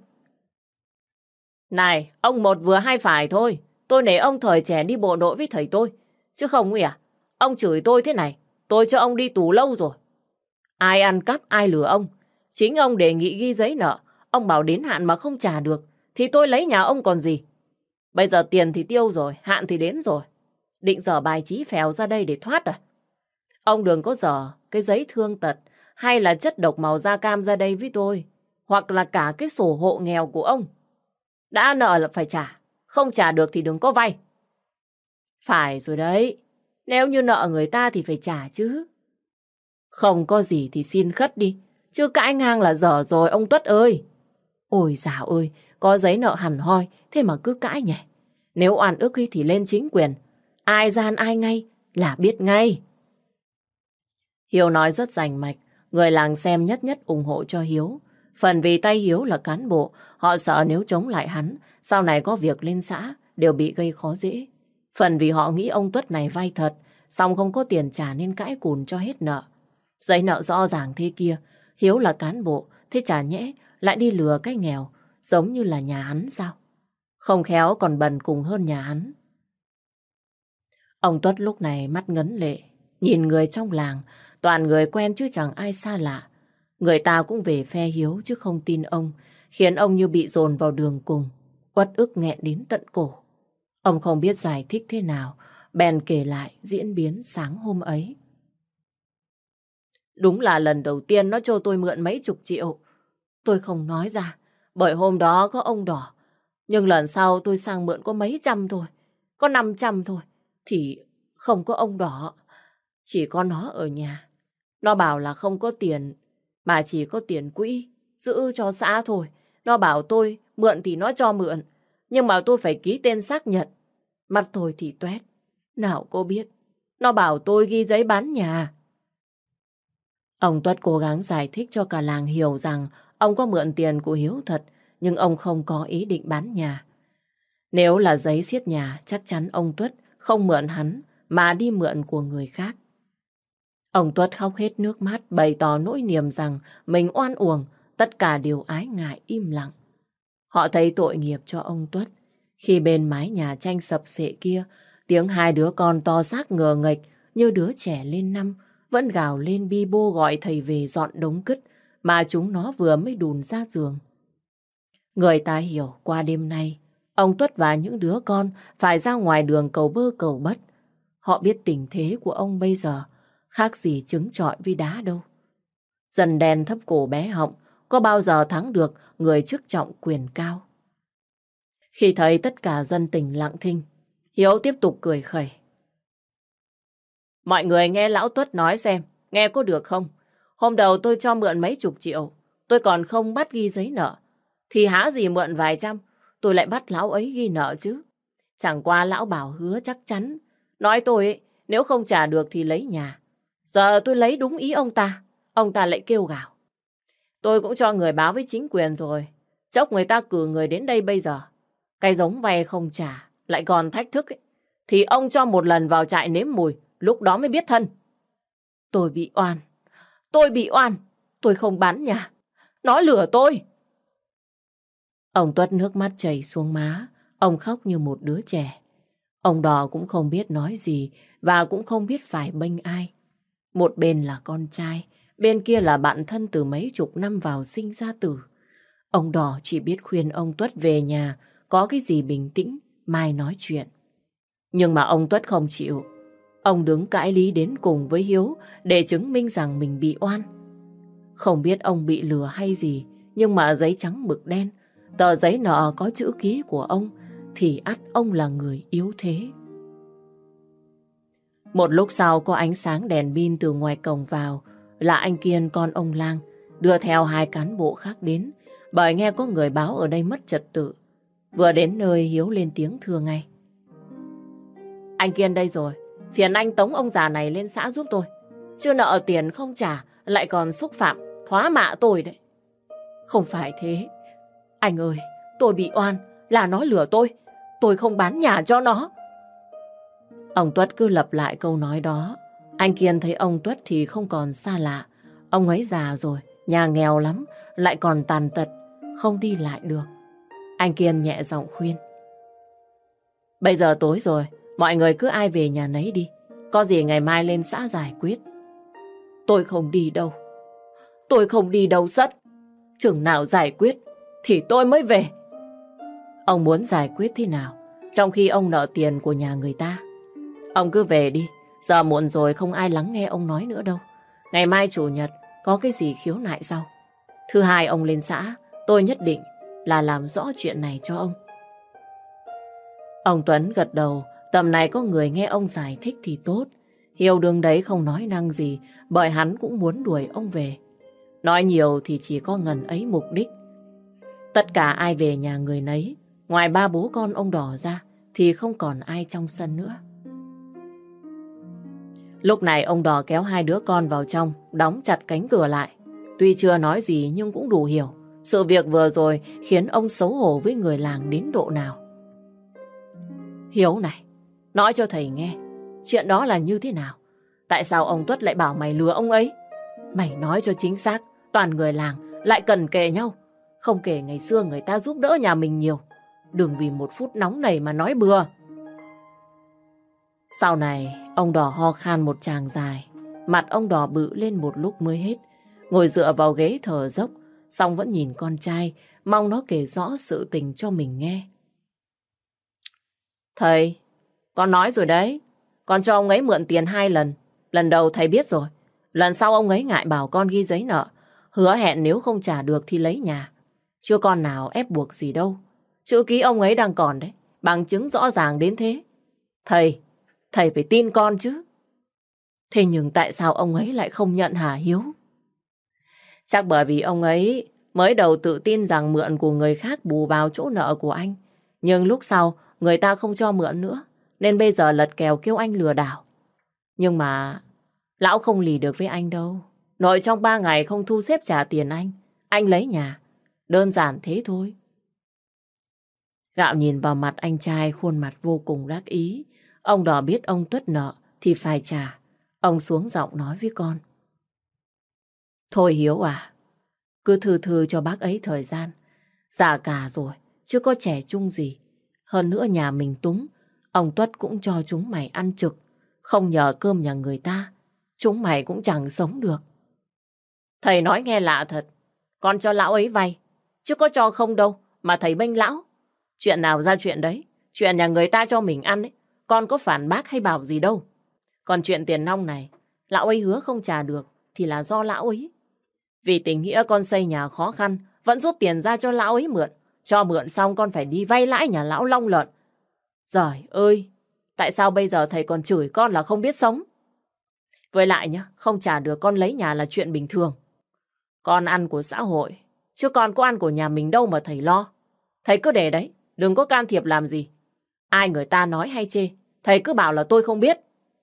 Này, ông một vừa hai phải thôi. Tôi nể ông thời trẻ đi bộ đội với thầy tôi. Chứ không ấy à? Ông chửi tôi thế này, tôi cho ông đi tù lâu rồi. Ai ăn cắp, ai lừa ông. Chính ông đề nghị ghi giấy nợ. Ông bảo đến hạn mà không trả được, thì tôi lấy nhà ông còn gì. Bây giờ tiền thì tiêu rồi, hạn thì đến rồi. Định dở bài trí phèo ra đây để thoát à? Ông đừng có dở cái giấy thương tật hay là chất độc màu da cam ra đây với tôi. Hoặc là cả cái sổ hộ nghèo của ông. Đã nợ là phải trả. Không trả được thì đừng có vay. Phải rồi đấy. Nếu như nợ người ta thì phải trả chứ. Không có gì thì xin khất đi. Chứ cãi ngang là dở rồi ông Tuất ơi. Ôi dào ơi, có giấy nợ hẳn hoi, thế mà cứ cãi nhỉ. Nếu oan ức thì lên chính quyền. Ai gian ai ngay là biết ngay. Hiếu nói rất rành mạch. Người làng xem nhất nhất ủng hộ cho Hiếu. Phần vì tay Hiếu là cán bộ, họ sợ nếu chống lại hắn, sau này có việc lên xã, đều bị gây khó dễ. Phần vì họ nghĩ ông Tuất này vay thật, xong không có tiền trả nên cãi cùn cho hết nợ. Giấy nợ rõ ràng thế kia, Hiếu là cán bộ, thế chả nhẽ lại đi lừa cái nghèo, giống như là nhà hắn sao? Không khéo còn bần cùng hơn nhà hắn. Ông Tuất lúc này mắt ngấn lệ, nhìn người trong làng, toàn người quen chứ chẳng ai xa lạ. Người ta cũng về phe Hiếu chứ không tin ông, khiến ông như bị dồn vào đường cùng, uất ức nghẹn đến tận cổ. Ông không biết giải thích thế nào, bèn kể lại diễn biến sáng hôm ấy. Đúng là lần đầu tiên nó cho tôi mượn mấy chục triệu. Tôi không nói ra, bởi hôm đó có ông đỏ. Nhưng lần sau tôi sang mượn có mấy trăm thôi, có 500 thôi, thì không có ông đỏ. Chỉ có nó ở nhà. Nó bảo là không có tiền, mà chỉ có tiền quỹ, giữ cho xã thôi. Nó bảo tôi mượn thì nó cho mượn, nhưng mà tôi phải ký tên xác nhận. Mặt tôi thì toét. Nào cô biết, nó bảo tôi ghi giấy bán nhà. Ông Tuất cố gắng giải thích cho cả làng hiểu rằng ông có mượn tiền của Hiếu thật, nhưng ông không có ý định bán nhà. Nếu là giấy xiết nhà, chắc chắn ông Tuất không mượn hắn, mà đi mượn của người khác. Ông Tuất khóc hết nước mắt, bày tỏ nỗi niềm rằng mình oan uổng, tất cả đều ái ngại im lặng. Họ thấy tội nghiệp cho ông Tuất. Khi bên mái nhà tranh sập xệ kia, tiếng hai đứa con to xác ngờ nghệch như đứa trẻ lên năm, vẫn gào lên bi bô gọi thầy về dọn đống cứt mà chúng nó vừa mới đùn ra giường. Người ta hiểu qua đêm nay, ông Tuất và những đứa con phải ra ngoài đường cầu bơ cầu bất. Họ biết tình thế của ông bây giờ khác gì trứng trọi với đá đâu. Dần đen thấp cổ bé họng, có bao giờ thắng được người chức trọng quyền cao. Khi thấy tất cả dân tình lặng thinh, Hiếu tiếp tục cười khẩy. Mọi người nghe lão Tuất nói xem, nghe có được không? Hôm đầu tôi cho mượn mấy chục triệu, tôi còn không bắt ghi giấy nợ. Thì há gì mượn vài trăm, tôi lại bắt lão ấy ghi nợ chứ. Chẳng qua lão bảo hứa chắc chắn. Nói tôi ấy, nếu không trả được thì lấy nhà. Giờ tôi lấy đúng ý ông ta lại kêu gào. Tôi cũng cho người báo với chính quyền rồi. Chốc người ta cử người đến đây bây giờ. Cái giống vay không trả, lại còn thách thức ấy. Thì ông cho một lần vào trại nếm mùi, lúc đó mới biết thân. Tôi bị oan, tôi không bán nhà. Nó lừa tôi. Ông Tuất nước mắt chảy xuống má, ông khóc như một đứa trẻ. Ông Đỏ cũng không biết nói gì và cũng không biết phải bênh ai. Một bên là con trai, bên kia là bạn thân từ mấy chục năm vào sinh ra tử. Ông Đỏ chỉ biết khuyên ông Tuất về nhà, có cái gì bình tĩnh, mai nói chuyện. Nhưng mà ông Tuất không chịu. Ông đứng cãi lý đến cùng với Hiếu để chứng minh rằng mình bị oan. Không biết ông bị lừa hay gì, nhưng mà giấy trắng mực đen, tờ giấy nợ có chữ ký của ông, thì ắt ông là người yếu thế. Một lúc sau có ánh sáng đèn pin từ ngoài cổng vào, là anh Kiên con ông Lang, đưa theo hai cán bộ khác đến, bởi nghe có người báo ở đây mất trật tự. Vừa đến nơi Hiếu lên tiếng thưa ngay. Anh Kiên đây rồi, Phiền anh tống ông già này lên xã giúp tôi. Chưa nợ tiền không trả, lại còn xúc phạm, thoá mạ tôi đấy. Không phải thế. Anh ơi, tôi bị oan, là nó lừa tôi. Tôi không bán nhà cho nó. Ông Tuất cứ lặp lại câu nói đó. Anh Kiên thấy ông Tuất thì không còn xa lạ. Ông ấy già rồi, nhà nghèo lắm, lại còn tàn tật, không đi lại được. Anh Kiên nhẹ giọng khuyên. Bây giờ tối rồi, mọi người cứ ai về nhà nấy đi. Có gì ngày mai lên xã giải quyết. Tôi không đi đâu. Tôi không đi đâu Sất. Chừng nào giải quyết thì tôi mới về. Ông muốn giải quyết thế nào trong khi ông nợ tiền của nhà người ta? Ông cứ về đi. Giờ muộn rồi, không ai lắng nghe ông nói nữa đâu. Ngày mai chủ nhật có cái gì khiếu nại sau. Thứ hai ông lên xã, tôi nhất định là làm rõ chuyện này cho ông. Ông Tuấn gật đầu. Tầm này có người nghe ông giải thích thì tốt. Hiếu đường đấy không nói năng gì, bởi hắn cũng muốn đuổi ông về. Nói nhiều thì chỉ có ngần ấy mục đích. Tất cả ai về nhà người nấy, ngoài ba bố con ông Đỏ ra thì không còn ai trong sân nữa. Lúc này ông Đỏ kéo hai đứa con vào trong, đóng chặt cánh cửa lại. Tuy chưa nói gì nhưng cũng đủ hiểu sự việc vừa rồi khiến ông xấu hổ với người làng đến độ nào. Hiếu này, nói cho thầy nghe, chuyện đó là như thế nào? Tại sao ông Tuất lại bảo mày lừa ông ấy? Mày nói cho chính xác, toàn người làng lại cần kề nhau. Không kể ngày xưa người ta giúp đỡ nhà mình nhiều. Đừng vì một phút nóng này mà nói bừa. Sau này, ông Đỏ ho khan một tràng dài. Mặt ông Đỏ bự lên một lúc mới hết. Ngồi dựa vào ghế thở dốc, xong vẫn nhìn con trai, mong nó kể rõ sự tình cho mình nghe. Thầy, con nói rồi đấy. Con cho ông ấy mượn tiền 2 lần. Lần đầu thầy biết rồi. Lần sau ông ấy ngại bảo con ghi giấy nợ. Hứa hẹn nếu không trả được thì lấy nhà. Chưa con nào ép buộc gì đâu. Chữ ký ông ấy đang còn đấy. Bằng chứng rõ ràng đến thế. Thầy phải tin con chứ. Thế nhưng tại sao ông ấy lại không nhận hả Hiếu? Chắc bởi vì ông ấy mới đầu tự tin rằng mượn của người khác bù vào chỗ nợ của anh. Nhưng lúc sau người ta không cho mượn nữa. Nên bây giờ lật kèo kêu anh lừa đảo. Nhưng mà lão không lì được với anh đâu. Nội trong 3 ngày không thu xếp trả tiền anh lấy nhà. Đơn giản thế thôi. Gạo nhìn vào mặt anh trai, khuôn mặt vô cùng đắc ý. Ông Đỏ biết ông Tuất nợ thì phải trả. Ông xuống giọng nói với con. Thôi Hiếu à, cứ thư thư cho bác ấy thời gian. Già cả rồi, chứ có trẻ trung gì. Hơn nữa nhà mình túng, ông Tuất cũng cho chúng mày ăn trực. Không nhờ cơm nhà người ta, chúng mày cũng chẳng sống được. Thầy nói nghe lạ thật. Con cho lão ấy vay, chứ có cho không đâu mà thầy bênh lão. Chuyện nào ra chuyện đấy. Chuyện nhà người ta cho mình ăn ấy, con có phản bác hay bảo gì đâu. Còn chuyện tiền nong này, lão ấy hứa không trả được thì là do lão ấy. Vì tình nghĩa con xây nhà khó khăn, vẫn rút tiền ra cho lão ấy mượn. Cho mượn xong con phải đi vay lãi nhà lão long lợn. Giời ơi, tại sao bây giờ thầy còn chửi con là không biết sống? Với lại nhá, không trả được con lấy nhà là chuyện bình thường. Con ăn của xã hội, chứ con có ăn của nhà mình đâu mà thầy lo. Thầy cứ để đấy, đừng có can thiệp làm gì. Ai người ta nói hay chê, thầy cứ bảo là tôi không biết.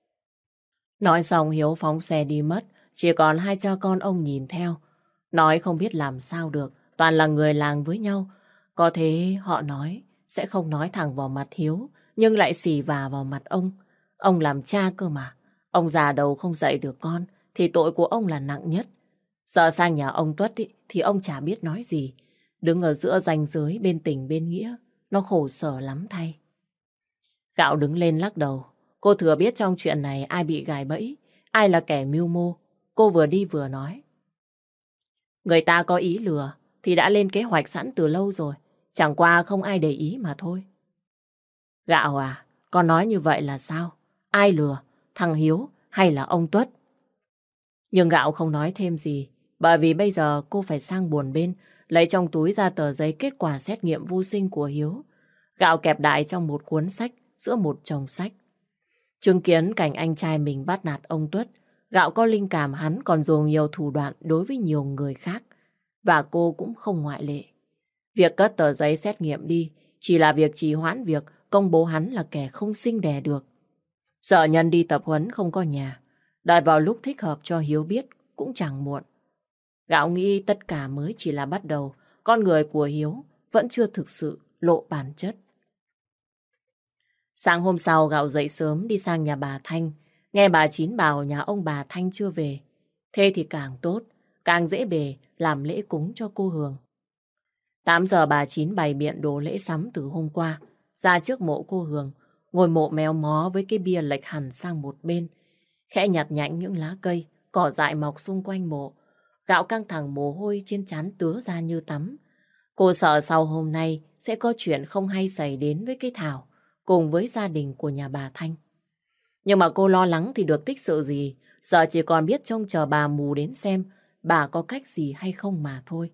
Nói xong Hiếu phóng xe đi mất, chỉ còn hai cha con ông nhìn theo. Nói không biết làm sao được, toàn là người làng với nhau. Có thế họ nói, sẽ không nói thẳng vào mặt Hiếu, nhưng lại xì vả vào mặt ông. Ông làm cha cơ mà. Ông già đầu không dạy được con, thì tội của ông là nặng nhất. Giờ sang nhà ông Tuất ý, thì ông chả biết nói gì. Đứng ở giữa ranh giới bên tình bên nghĩa, nó khổ sở lắm thay. Gạo đứng lên lắc đầu. Cô thừa biết trong chuyện này ai bị gài bẫy, ai là kẻ mưu mô. Cô vừa đi vừa nói. Người ta có ý lừa thì đã lên kế hoạch sẵn từ lâu rồi. Chẳng qua không ai để ý mà thôi. Gạo à, con nói như vậy là sao? Ai lừa? Thằng Hiếu hay là ông Tuất? Nhưng Gạo không nói thêm gì. Bởi vì bây giờ cô phải sang buồn bên, lấy trong túi ra tờ giấy kết quả xét nghiệm vô sinh của Hiếu. Gạo kẹp đại trong một cuốn sách giữa một chồng sách. Chứng kiến cảnh anh trai mình bắt nạt ông Tuất, Gạo có linh cảm hắn còn dùng nhiều thủ đoạn đối với nhiều người khác. Và cô cũng không ngoại lệ. Việc cất tờ giấy xét nghiệm đi chỉ là việc trì hoãn việc công bố hắn là kẻ không sinh đẻ được. Sợ Nhân đi tập huấn không có nhà. Đợi vào lúc thích hợp cho Hiếu biết cũng chẳng muộn. Gạo nghĩ tất cả mới chỉ là bắt đầu. Con người của Hiếu vẫn chưa thực sự lộ bản chất. Sáng hôm sau Gạo dậy sớm đi sang nhà bà Thanh. Nghe bà Chín bảo nhà ông bà Thanh chưa về. Thế thì càng tốt, càng dễ bề làm lễ cúng cho cô Hường. 8 giờ bà Chín bày biện đồ lễ sắm từ hôm qua. Ra trước mộ cô Hường, ngồi mộ méo mó với cái bia lệch hẳn sang một bên. Khẽ nhặt nhạnh những lá cây, cỏ dại mọc xung quanh mộ. Gạo căng thẳng mồ hôi trên trán tứa ra như tắm. Cô sợ sau hôm nay sẽ có chuyện không hay xảy đến với cái Thảo, cùng với gia đình của nhà bà Thanh. Nhưng mà cô lo lắng thì được tích sự gì, sợ chỉ còn biết trông chờ bà mù đến xem bà có cách gì hay không mà thôi.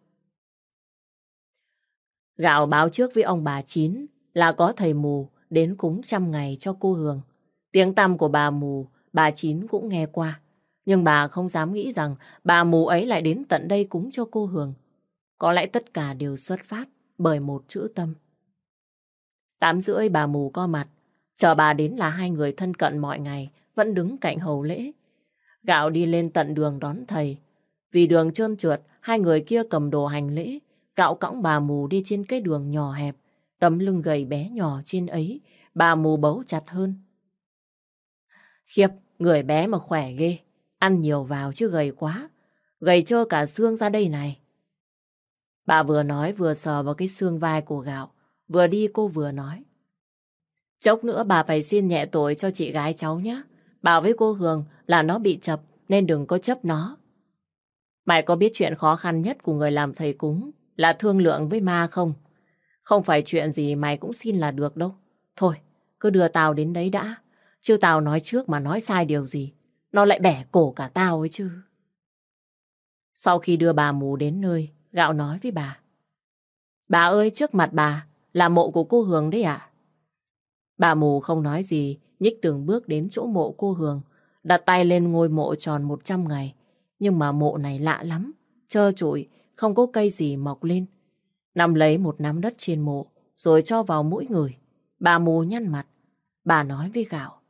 Gạo báo trước với ông bà Chín là có thầy mù đến cúng 100 ngày cho cô Hường. Tiếng tăm của bà mù, bà Chín cũng nghe qua. Nhưng bà không dám nghĩ rằng bà mù ấy lại đến tận đây cúng cho cô Hường. Có lẽ tất cả đều xuất phát bởi một chữ tâm. 8:30 bà mù có mặt. Chờ bà đến là hai người thân cận mọi ngày vẫn đứng cạnh hầu lễ. Gạo đi lên tận đường đón thầy. Vì đường trơn trượt, hai người kia cầm đồ hành lễ. Gạo cõng bà mù đi trên cái đường nhỏ hẹp. Tấm lưng gầy bé nhỏ trên ấy, bà mù bấu chặt hơn. Khiếp, người bé mà khỏe ghê. Ăn nhiều vào chứ gầy quá. Gầy trơ cả xương ra đây này. Bà vừa nói vừa sờ vào cái xương vai của Gạo. Vừa đi cô vừa nói. Chốc nữa bà phải xin nhẹ tội cho chị gái cháu nhé. Bảo với cô Hường là nó bị chập nên đừng có chấp nó. Mày có biết chuyện khó khăn nhất của người làm thầy cúng là thương lượng với ma không? Không phải chuyện gì mày cũng xin là được đâu. Thôi, cứ đưa tao đến đấy đã. Chứ tao nói trước mà nói sai điều gì, nó lại bẻ cổ cả tao ấy chứ. Sau khi đưa bà mù đến nơi, Gạo nói với bà. Bà ơi, trước mặt bà là mộ của cô Hường đấy ạ. Bà mù không nói gì, nhích từng bước đến chỗ mộ cô Hường, đặt tay lên ngôi mộ tròn 100 ngày. Nhưng mà mộ này lạ lắm, trơ trụi, không có cây gì mọc lên. Nắm lấy một nắm đất trên mộ, rồi cho vào mũi người. Bà mù nhăn mặt, bà nói với Gạo.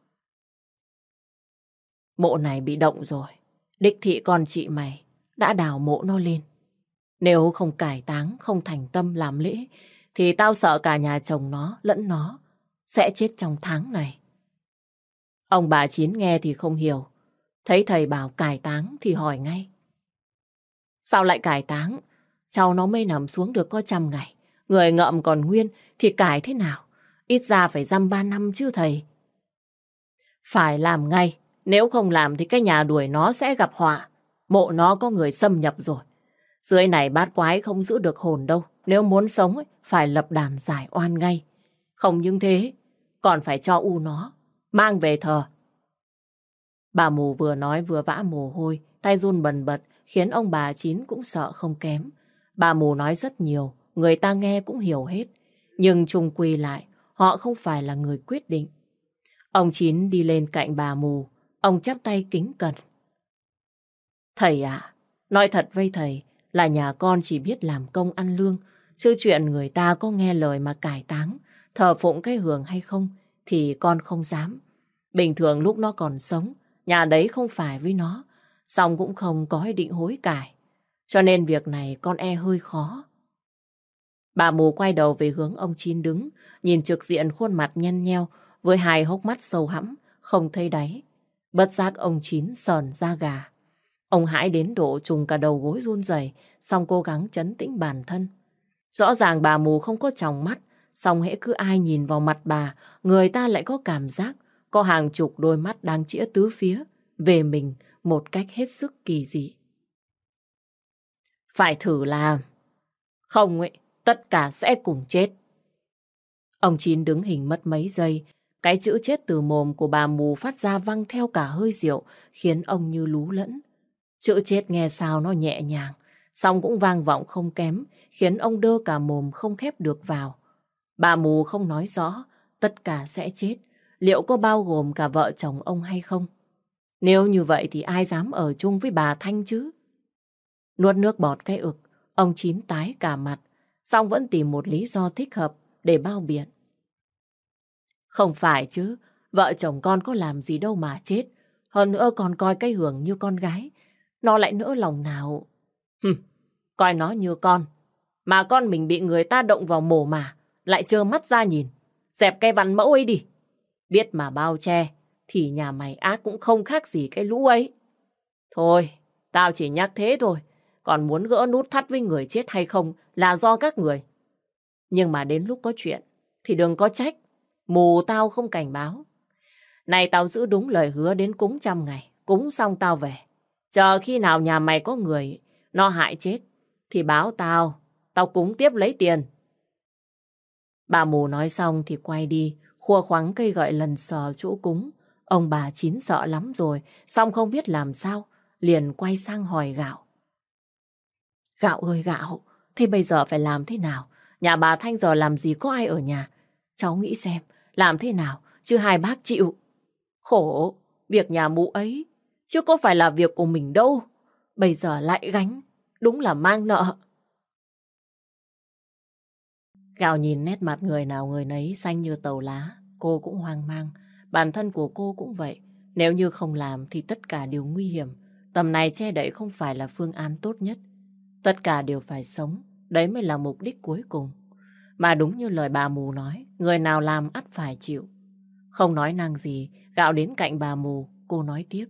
Mộ này bị động rồi, đích thị con chị mày đã đào mộ nó lên. Nếu không cải táng, không thành tâm làm lễ, thì tao sợ cả nhà chồng nó lẫn nó sẽ chết trong tháng này. Ông bà Chín nghe thì không hiểu. Thấy thầy bảo cải táng thì hỏi ngay. Sao lại cải táng? Cháu nó mới nằm xuống được có 100 ngày. Người ngợm còn nguyên thì cải thế nào? Ít ra phải dăm 3 năm chứ thầy. Phải làm ngay. Nếu không làm thì cái nhà đuổi nó sẽ gặp họa. Mộ nó có người xâm nhập rồi. Dưới này bát quái không giữ được hồn đâu. Nếu muốn sống phải lập đàn giải oan ngay. Không những thế, còn phải cho u nó mang về thờ. Bà mù vừa nói vừa vã mồ hôi, tay run bần bật, khiến ông bà Chín cũng sợ không kém. Bà mù nói rất nhiều, người ta nghe cũng hiểu hết. Nhưng chung quy lại, họ không phải là người quyết định. Ông Chín đi lên cạnh bà mù, ông chắp tay kính cẩn. Thầy ạ, nói thật với thầy là nhà con chỉ biết làm công ăn lương, chứ chuyện người ta có nghe lời mà cải táng, thờ phụng cái Hường hay không thì con không dám. Bình thường lúc nó còn sống, nhà đấy không phải với nó, xong cũng không có ý định hối cải. Cho nên việc này con e hơi khó. Bà mù quay đầu về hướng ông Chín đứng, nhìn trực diện khuôn mặt nhăn nheo với hai hốc mắt sâu hẫm, không thấy đáy. Bất giác ông Chín sờn da gà. Ông hãi đến độ trùng cả đầu gối run rẩy, xong cố gắng trấn tĩnh bản thân. Rõ ràng bà mù không có tròng mắt, xong hễ cứ ai nhìn vào mặt bà, người ta lại có cảm giác có hàng chục đôi mắt đang chĩa tứ phía về mình một cách hết sức kỳ dị. Phải thử làm. Không ấy, tất cả sẽ cùng chết. Ông Chín đứng hình mất mấy giây. Cái chữ chết từ mồm của bà mù phát ra văng theo cả hơi rượu, khiến ông như lú lẫn. Chữ chết nghe sao nó nhẹ nhàng, xong cũng vang vọng không kém, khiến ông đơ cả mồm không khép được vào. Bà mù không nói rõ tất cả sẽ chết, liệu có bao gồm cả vợ chồng ông hay không? Nếu như vậy thì ai dám ở chung với bà Thanh chứ? Nuốt nước bọt cái ực, ông Chín tái cả mặt, xong vẫn tìm một lý do thích hợp để bao biện. Không phải chứ, Vợ chồng con có làm gì đâu mà chết. Hơn nữa còn coi cái Hường như con gái. Nó lại nỡ lòng nào. Coi nó như con. Mà con mình bị người ta động vào mổ mà. Lại trơ mắt ra nhìn. Dẹp cái văn mẫu ấy đi. Biết mà bao che. Thì nhà mày ác cũng không khác gì cái lũ ấy. Thôi, tao chỉ nhắc thế thôi. Còn muốn gỡ nút thắt với người chết hay không là do các người. Nhưng mà đến lúc có chuyện thì đừng có trách. Mù tao không cảnh báo. Này tao giữ đúng lời hứa đến cúng 100 ngày. Cúng xong tao về. Chờ khi nào nhà mày có người nó hại chết thì báo tao. Tao cúng tiếp lấy tiền. Bà mù nói xong thì quay đi. Khua khoắng cây gậy lần sờ chỗ cúng. Ông bà Chín sợ lắm rồi. Xong không biết làm sao. Liền quay sang hỏi Gạo. Gạo ơi Gạo. Thế bây giờ phải làm thế nào? Nhà bà Thanh giờ làm gì có ai ở nhà. Cháu nghĩ xem. Làm thế nào? Chứ hai bác chịu. Khổ. Việc nhà mụ ấy. Chứ có phải là việc của mình đâu. Bây giờ lại gánh. Đúng là mang nợ. Gạo nhìn nét mặt người nào người nấy xanh như tàu lá. Cô cũng hoang mang. Bản thân của cô cũng vậy. Nếu như không làm thì tất cả đều nguy hiểm. Tầm này che đậy không phải là phương án tốt nhất. Tất cả đều phải sống. Đấy mới là mục đích cuối cùng. Mà đúng như lời bà mù nói. Người nào làm ắt phải chịu. Không nói năng gì. Gạo đến cạnh bà mù. Cô nói tiếp.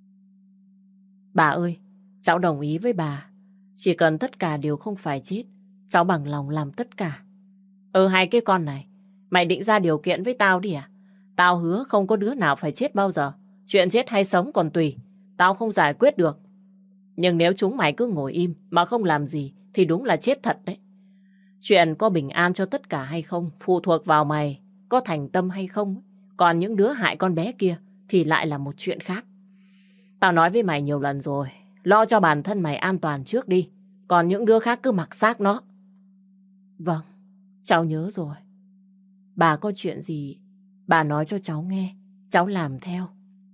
Bà ơi, cháu đồng ý với bà. Chỉ cần tất cả đều không phải chết. Cháu bằng lòng làm tất cả. Hai cái con này. Mày định ra điều kiện với tao đi à? Tao hứa không có đứa nào phải chết bao giờ. Chuyện chết hay sống còn tùy. Tao không giải quyết được. Nhưng nếu chúng mày cứ ngồi im mà không làm gì thì đúng là chết thật đấy. Chuyện có bình an cho tất cả hay không phụ thuộc vào mày có thành tâm hay không. Còn những đứa hại con bé kia thì lại là một chuyện khác. Tao nói với mày nhiều lần rồi. Lo cho bản thân mày an toàn trước đi. Còn những đứa khác cứ mặc xác nó. Vâng, cháu nhớ rồi. Bà có chuyện gì bà nói cho cháu nghe. Cháu làm theo.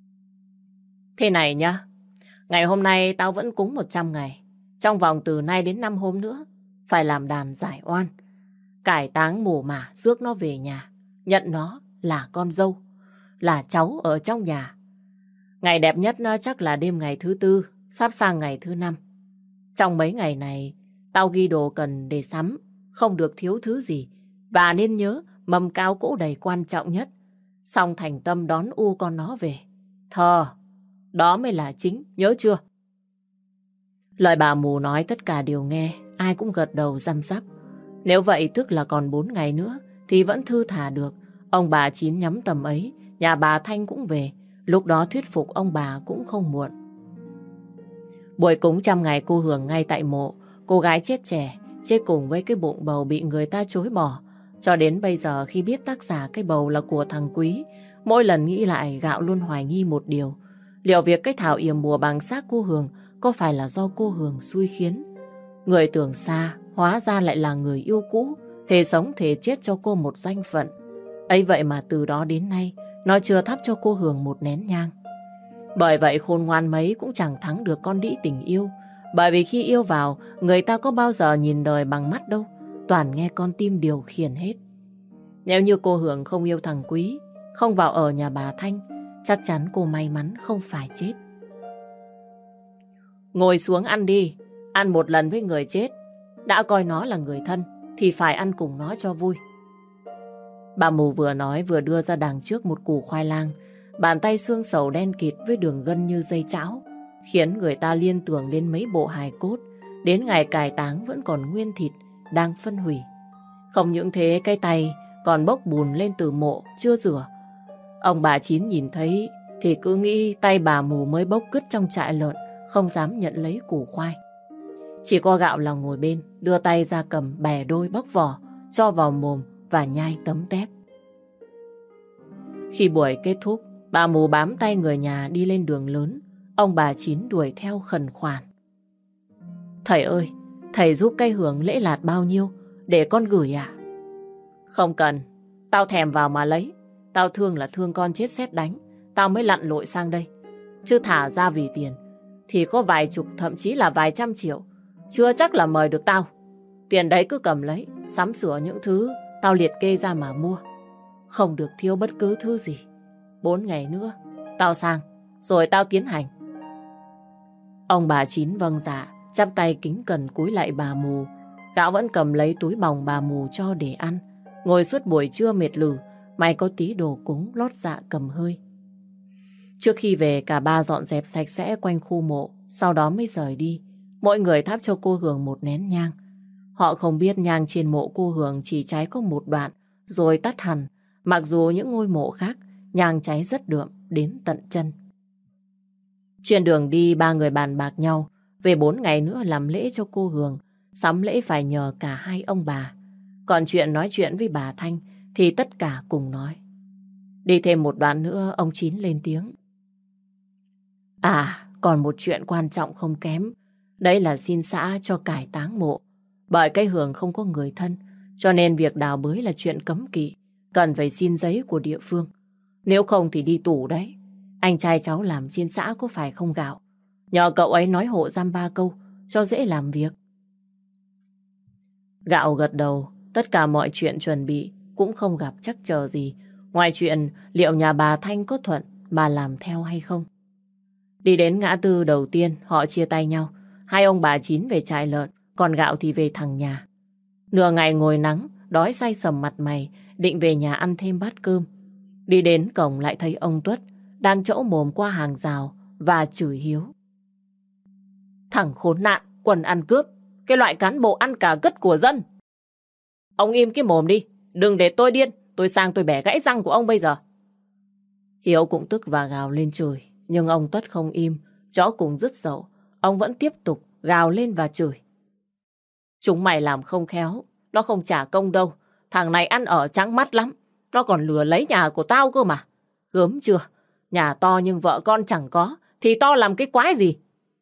Thế này nhá. Ngày hôm nay tao vẫn cúng 100 ngày. Trong vòng từ nay đến 5 hôm nữa phải làm đàn giải oan. Cải táng mồ mả rước nó về nhà. Nhận nó là con dâu. Là cháu ở trong nhà. Ngày đẹp nhất chắc là đêm ngày thứ 4. Sắp sang ngày thứ 5. Trong mấy ngày này tao ghi đồ cần để sắm. Không được thiếu thứ gì. Và nên nhớ mâm cao cỗ đầy quan trọng nhất. Xong thành tâm đón u con nó về. Thờ. Đó mới là chính. Nhớ chưa? Lời bà mù nói tất cả đều nghe. Ai cũng gật đầu răm rắp. Nếu vậy tức là còn 4 ngày nữa thì vẫn thư thả được. Ông bà Chín nhắm tầm ấy. Nhà bà Thanh cũng về. Lúc đó thuyết phục ông bà cũng không muộn. Buổi cúng 100 ngày cô hưởng ngay tại mộ. Cô gái chết trẻ, chết cùng với cái bụng bầu bị người ta chối bỏ. Cho đến bây giờ khi biết tác giả cái bầu là của thằng Quý, mỗi lần nghĩ lại Gạo luôn hoài nghi một điều. Liệu việc cái thảo yểm bùa bằng xác cô Hường có phải là do cô Hường xui khiến? Người tưởng xa, hóa ra lại là người yêu cũ, thề sống thề chết cho cô một danh phận. Ấy vậy mà từ đó đến nay, nó chưa thắp cho cô Hường một nén nhang. Bởi vậy khôn ngoan mấy cũng chẳng thắng được con đĩ tình yêu. Bởi vì khi yêu vào, người ta có bao giờ nhìn đời bằng mắt đâu, toàn nghe con tim điều khiển hết. Nếu như cô Hường không yêu thằng Quý, không vào ở nhà bà Thanh, chắc chắn cô may mắn không phải chết. Ngồi xuống ăn đi, ăn một lần với người chết. Đã coi nó là người thân, thì phải ăn cùng nó cho vui. Bà mù vừa nói vừa đưa ra đằng trước một củ khoai lang. Bàn tay xương sầu đen kịt với đường gân như dây chảo, khiến người ta liên tưởng đến mấy bộ hài cốt. Đến ngày cải táng vẫn còn nguyên thịt, đang phân hủy. Không những thế, cái tay còn bốc bùn lên từ mộ, chưa rửa. Ông bà Chín nhìn thấy thì cứ nghĩ tay bà mù mới bốc cứt trong trại lợn, không dám nhận lấy củ khoai. Chỉ có Gạo là ngồi bên, đưa tay ra cầm bẻ đôi bóc vỏ, cho vào mồm và nhai tấm tép. Khi buổi kết thúc, bà mù bám tay người nhà đi lên đường lớn. Ông bà Chín đuổi theo khẩn khoản. Thầy ơi, thầy giúp cây Hường lễ lạt bao nhiêu để con gửi à? Không cần, tao thèm vào mà lấy. Tao thương là thương con chết sét đánh, tao mới lặn lội sang đây. Chứ thả ra vì tiền thì có vài chục, thậm chí là vài trăm triệu, chưa chắc là mời được tao. Tiền đấy cứ cầm lấy, sắm sửa những thứ tao liệt kê ra mà mua. Không được thiếu bất cứ thứ gì. 4 ngày nữa, tao sang, rồi tao tiến hành. Ông bà Chín vâng dạ, chắp tay kính cẩn cúi lại bà mù. Gạo vẫn cầm lấy túi bòng bà mù cho để ăn. Ngồi suốt buổi trưa mệt lử, may có tí đồ cúng lót dạ cầm hơi. Trước khi về, cả ba dọn dẹp sạch sẽ quanh khu mộ, sau đó mới rời đi. Mỗi người thắp cho cô Hường một nén nhang. Họ không biết nhang trên mộ cô Hường chỉ cháy có một đoạn, rồi tắt hẳn. Mặc dù những ngôi mộ khác, nhang cháy rất đượm đến tận chân. Trên đường đi, ba người bàn bạc nhau về 4 ngày nữa làm lễ cho cô Hường. Sắm lễ phải nhờ cả hai ông bà. Còn chuyện nói chuyện với bà Thanh thì tất cả cùng nói. Đi thêm một đoạn nữa, ông Chín lên tiếng. À, còn một chuyện quan trọng không kém. Đấy là xin xã cho cải táng mộ. Bởi cái Hường không có người thân, cho nên việc đào bới là chuyện cấm kỵ. Cần phải xin giấy của địa phương. Nếu không thì đi tù đấy. Anh trai cháu làm trên xã có phải không Gạo? Nhờ cậu ấy nói hộ dăm 3 câu cho dễ làm việc. Gạo gật đầu. Tất cả mọi chuyện chuẩn bị cũng không gặp trắc trở gì. Ngoài chuyện liệu nhà bà Thanh có thuận mà làm theo hay không. Đi đến ngã tư đầu tiên, họ chia tay nhau. Hai ông bà Chín về trại lợn, còn Gạo thì về thẳng nhà. Nửa ngày ngồi nắng, đói say sầm mặt mày, định về nhà ăn thêm bát cơm. Đi đến cổng lại thấy ông Tuất đang trỗ mồm qua hàng rào và chửi Hiếu. Thằng khốn nạn, quần ăn cướp, cái loại cán bộ ăn cả gất của dân. Ông im cái mồm đi, đừng để tôi điên, tôi sang tôi bẻ gãy răng của ông bây giờ. Hiếu cũng tức và gào lên chửi, nhưng ông Tuất không im, chó cùng dứt dậu. Ông vẫn tiếp tục gào lên và chửi. Chúng mày làm không khéo, nó không trả công đâu. Thằng này ăn ở trắng mắt lắm, nó còn lừa lấy nhà của tao cơ mà. Gớm chưa, nhà to nhưng vợ con chẳng có, thì to làm cái quái gì.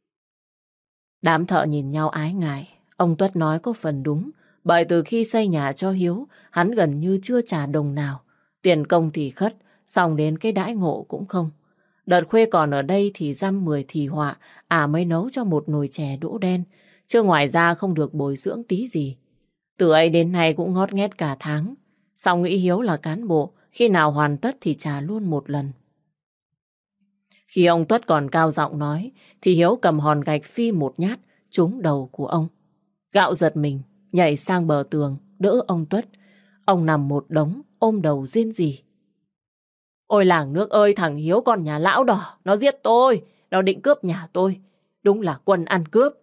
Đám thợ nhìn nhau ái ngại. Ông Tuất nói có phần đúng, bởi từ khi xây nhà cho Hiếu, hắn gần như chưa trả đồng nào. Tiền công thì khất, xong đến cái đãi ngộ cũng không. Đợt Khuê còn ở đây thì dăm 10 thì họa, mới nấu cho một nồi chè đỗ đen, chứ ngoài ra không được bồi dưỡng tí gì. Từ ấy đến nay cũng ngót nghét cả tháng. Xong nghĩ Hiếu là cán bộ, khi nào hoàn tất thì trả luôn một lần. Khi ông Tuất còn cao giọng nói, thì Hiếu cầm hòn gạch phi một nhát trúng đầu của ông. Gạo giật mình, nhảy sang bờ tường, đỡ ông Tuất. Ông nằm một đống, ôm đầu rên rỉ. Ôi làng nước ơi, thằng Hiếu con nhà lão đỏ, nó giết tôi, nó định cướp nhà tôi. Đúng là quân ăn cướp.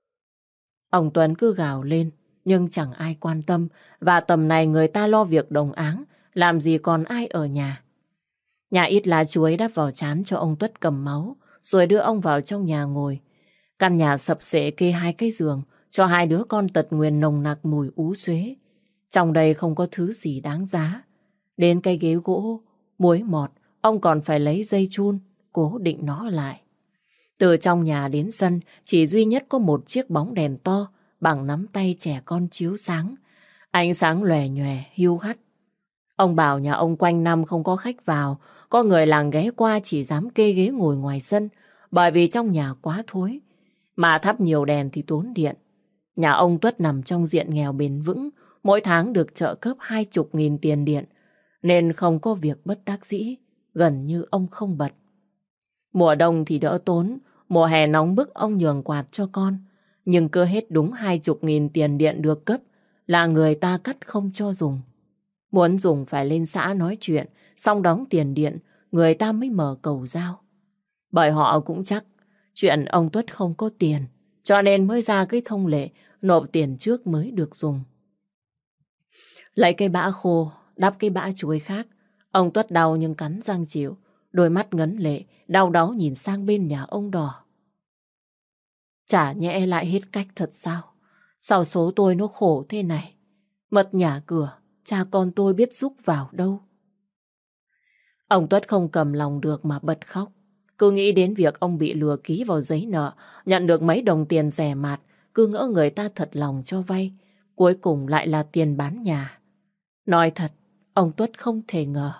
Ông Tuấn cứ gào lên, nhưng chẳng ai quan tâm, và tầm này người ta lo việc đồng áng, làm gì còn ai ở nhà. Nhà ít lá chuối đắp vào trán cho ông Tuất cầm máu, rồi đưa ông vào trong nhà ngồi. Căn nhà sập xệ kê 2 cái giường, cho 2 đứa con tật nguyền nồng nặc mùi ú xuế. Trong đây không có thứ gì đáng giá. Đến cây ghế gỗ, muối mọt, ông còn phải lấy dây chun, cố định nó lại. Từ trong nhà đến sân, chỉ duy nhất có một chiếc bóng đèn to, bằng nắm tay trẻ con chiếu sáng. Ánh sáng lòe nhòe, hiu hắt. Ông bảo nhà ông quanh năm không có khách vào, có người làng ghé qua chỉ dám kê ghế ngồi ngoài sân, bởi vì trong nhà quá thối. Mà thắp nhiều đèn thì tốn điện. Nhà ông Tuất nằm trong diện nghèo bền vững, mỗi tháng được trợ cấp 20.000 tiền điện, nên không có việc bất đắc dĩ, gần như ông không bật. Mùa đông thì đỡ tốn, mùa hè nóng bức ông nhường quạt cho con, nhưng cứ hết đúng 20.000 tiền điện được cấp là người ta cắt không cho dùng. Muốn dùng phải lên xã nói chuyện, xong đóng tiền điện, người ta mới mở cầu giao. Bởi họ cũng chắc chuyện ông Tuất không có tiền, cho nên mới ra cái thông lệ nộp tiền trước mới được dùng. Lấy cây bã khô, đắp cái bã chuối khác. Ông Tuất đau nhưng cắn răng chịu, đôi mắt ngấn lệ, đau đáu nhìn sang bên nhà ông Đỏ. Chả nhẽ lại hết cách thật sao? Sao số tôi nó khổ thế này? Mất nhà cửa, cha con tôi biết giúp vào đâu. Ông Tuất không cầm lòng được mà bật khóc. Cứ nghĩ đến việc ông bị lừa ký vào giấy nợ, nhận được mấy đồng tiền rẻ mạt, cứ ngỡ người ta thật lòng cho vay, cuối cùng lại là tiền bán nhà. Nói thật, ông Tuất không thể ngờ.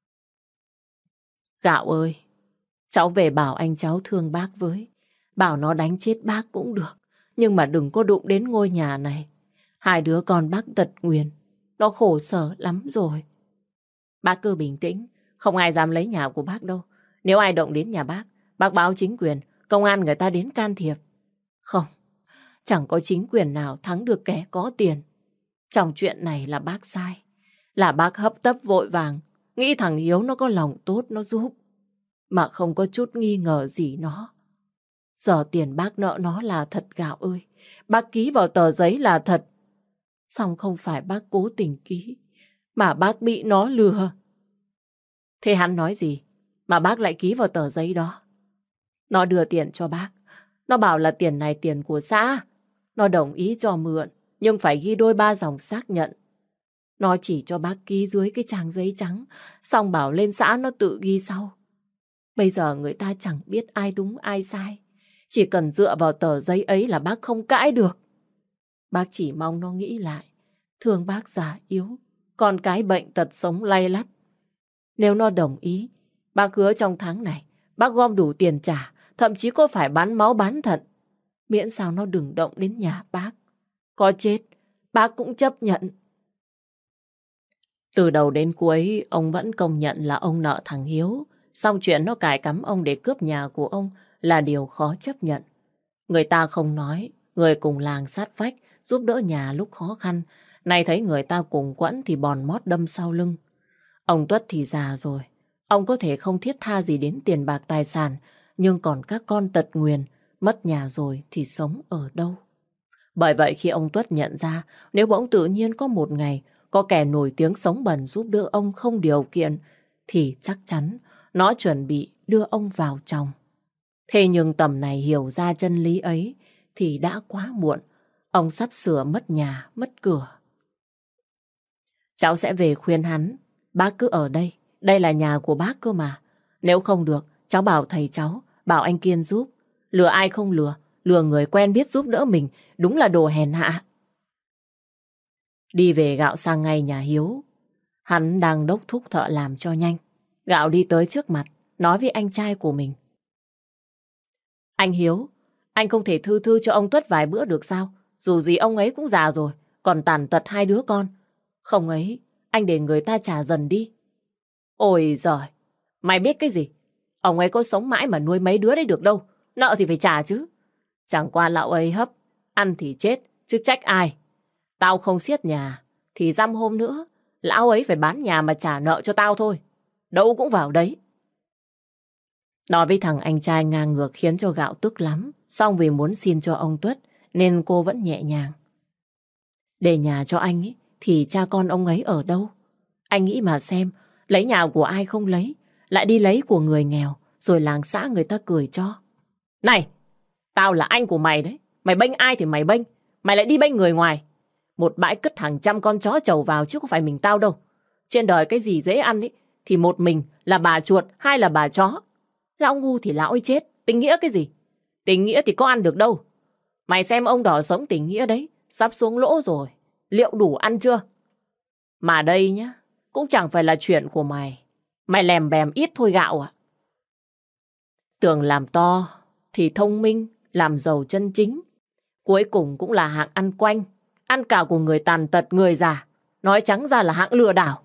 Gạo ơi, cháu về bảo anh cháu thương bác với. Bảo nó đánh chết bác cũng được, nhưng mà đừng có đụng đến ngôi nhà này. 2 đứa con bác tật nguyền, nó khổ sở lắm rồi. Bác cứ bình tĩnh, Không ai dám lấy nhà của bác đâu. Nếu ai động đến nhà bác báo chính quyền, công an người ta đến can thiệp. Không, chẳng có chính quyền nào thắng được kẻ có tiền. Trong chuyện này là bác sai. Là bác hấp tấp vội vàng, nghĩ thằng Hiếu nó có lòng tốt nó giúp. Mà không có chút nghi ngờ gì nó. Giờ tiền bác nợ nó là thật Gạo ơi. Bác ký vào tờ giấy là thật. Xong không phải bác cố tình ký, mà bác bị nó lừa. Thế hắn nói gì mà bác lại ký vào tờ giấy đó? Nó đưa tiền cho bác. Nó bảo là tiền này tiền của xã. Nó đồng ý cho mượn, nhưng phải ghi đôi ba dòng xác nhận. Nó chỉ cho bác ký dưới cái trang giấy trắng, xong bảo lên xã nó tự ghi sau. Bây giờ người ta chẳng biết ai đúng ai sai. Chỉ cần dựa vào tờ giấy ấy là bác không cãi được. Bác chỉ mong nó nghĩ lại. Thương bác già yếu, con cái bệnh tật sống lay lắt. Nếu nó đồng ý, bác hứa trong tháng này bác gom đủ tiền trả, thậm chí có phải bán máu bán thận. Miễn sao nó đừng động đến nhà bác. Có chết, bác cũng chấp nhận. Từ đầu đến cuối, ông vẫn công nhận là ông nợ thằng Hiếu. Xong chuyện nó cài cắm ông để cướp nhà của ông là điều khó chấp nhận. Người ta không nói, người cùng làng sát vách giúp đỡ nhà lúc khó khăn. Nay thấy người ta cùng quẫn thì bòn mót đâm sau lưng. Ông Tuất thì già rồi. Ông có thể không thiết tha gì đến tiền bạc tài sản, nhưng còn các con tật nguyền, mất nhà rồi thì sống ở đâu? Bởi vậy khi ông Tuất nhận ra nếu bỗng tự nhiên có một ngày có kẻ nổi tiếng sống bẩn giúp đỡ ông không điều kiện thì chắc chắn nó chuẩn bị đưa ông vào chồng. Thế nhưng tầm này hiểu ra chân lý ấy thì đã quá muộn. Ông sắp sửa mất nhà, mất cửa. Cháu sẽ về khuyên hắn. Bác cứ ở đây. Đây là nhà của bác cơ mà. Nếu không được, cháu bảo thầy cháu, bảo anh Kiên giúp. Lừa ai không lừa. Lừa người quen biết giúp đỡ mình. Đúng là đồ hèn hạ. Đi về Gạo sang ngay nhà Hiếu. Hắn đang đốc thúc thợ làm cho nhanh. Gạo đi tới trước mặt, nói với anh trai của mình. Anh Hiếu, anh không thể thư thư cho ông Tuất vài bữa được sao? Dù gì ông ấy cũng già rồi, còn tàn tật hai đứa con. Không ấy, anh để người ta trả dần đi. Ôi giời, mày biết cái gì? Ông ấy có sống mãi mà nuôi mấy đứa đấy được đâu. Nợ thì phải trả chứ. Chẳng qua lão ấy hấp, ăn thì chết, chứ trách ai. Tao không xiết nhà, thì dăm hôm nữa, lão ấy phải bán nhà mà trả nợ cho tao thôi. Đâu cũng vào đấy. Nói với thằng anh trai ngang ngược khiến cho Gạo tức lắm. Xong vì muốn xin cho ông Tuất, nên cô vẫn nhẹ nhàng. Để nhà cho anh ấy, thì cha con ông ấy ở đâu? Anh nghĩ mà xem, lấy nhà của ai không lấy, lại đi lấy của người nghèo, rồi làng xã người ta cười cho. Này, tao là anh của mày đấy. Mày bênh ai thì mày bênh. Mày lại đi bênh người ngoài. Một bãi cất hàng trăm con chó trầu vào chứ không phải mình tao đâu. Trên đời cái gì dễ ăn ấy, thì một mình là bà chuột, hai là bà chó. Lão ngu thì lão ấy chết. Tình nghĩa cái gì? Tình nghĩa thì có ăn được đâu. Mày xem ông đỏ sống tình nghĩa đấy, sắp xuống lỗ rồi. Liệu đủ ăn chưa? Mà đây nhá, cũng chẳng phải là chuyện của mày. Mày lèm bèm ít thôi Gạo à. Tưởng làm to thì thông minh, làm giàu chân chính. Cuối cùng cũng là hạng ăn quanh, ăn cả của người tàn tật, người già. Nói trắng ra là hạng lừa đảo.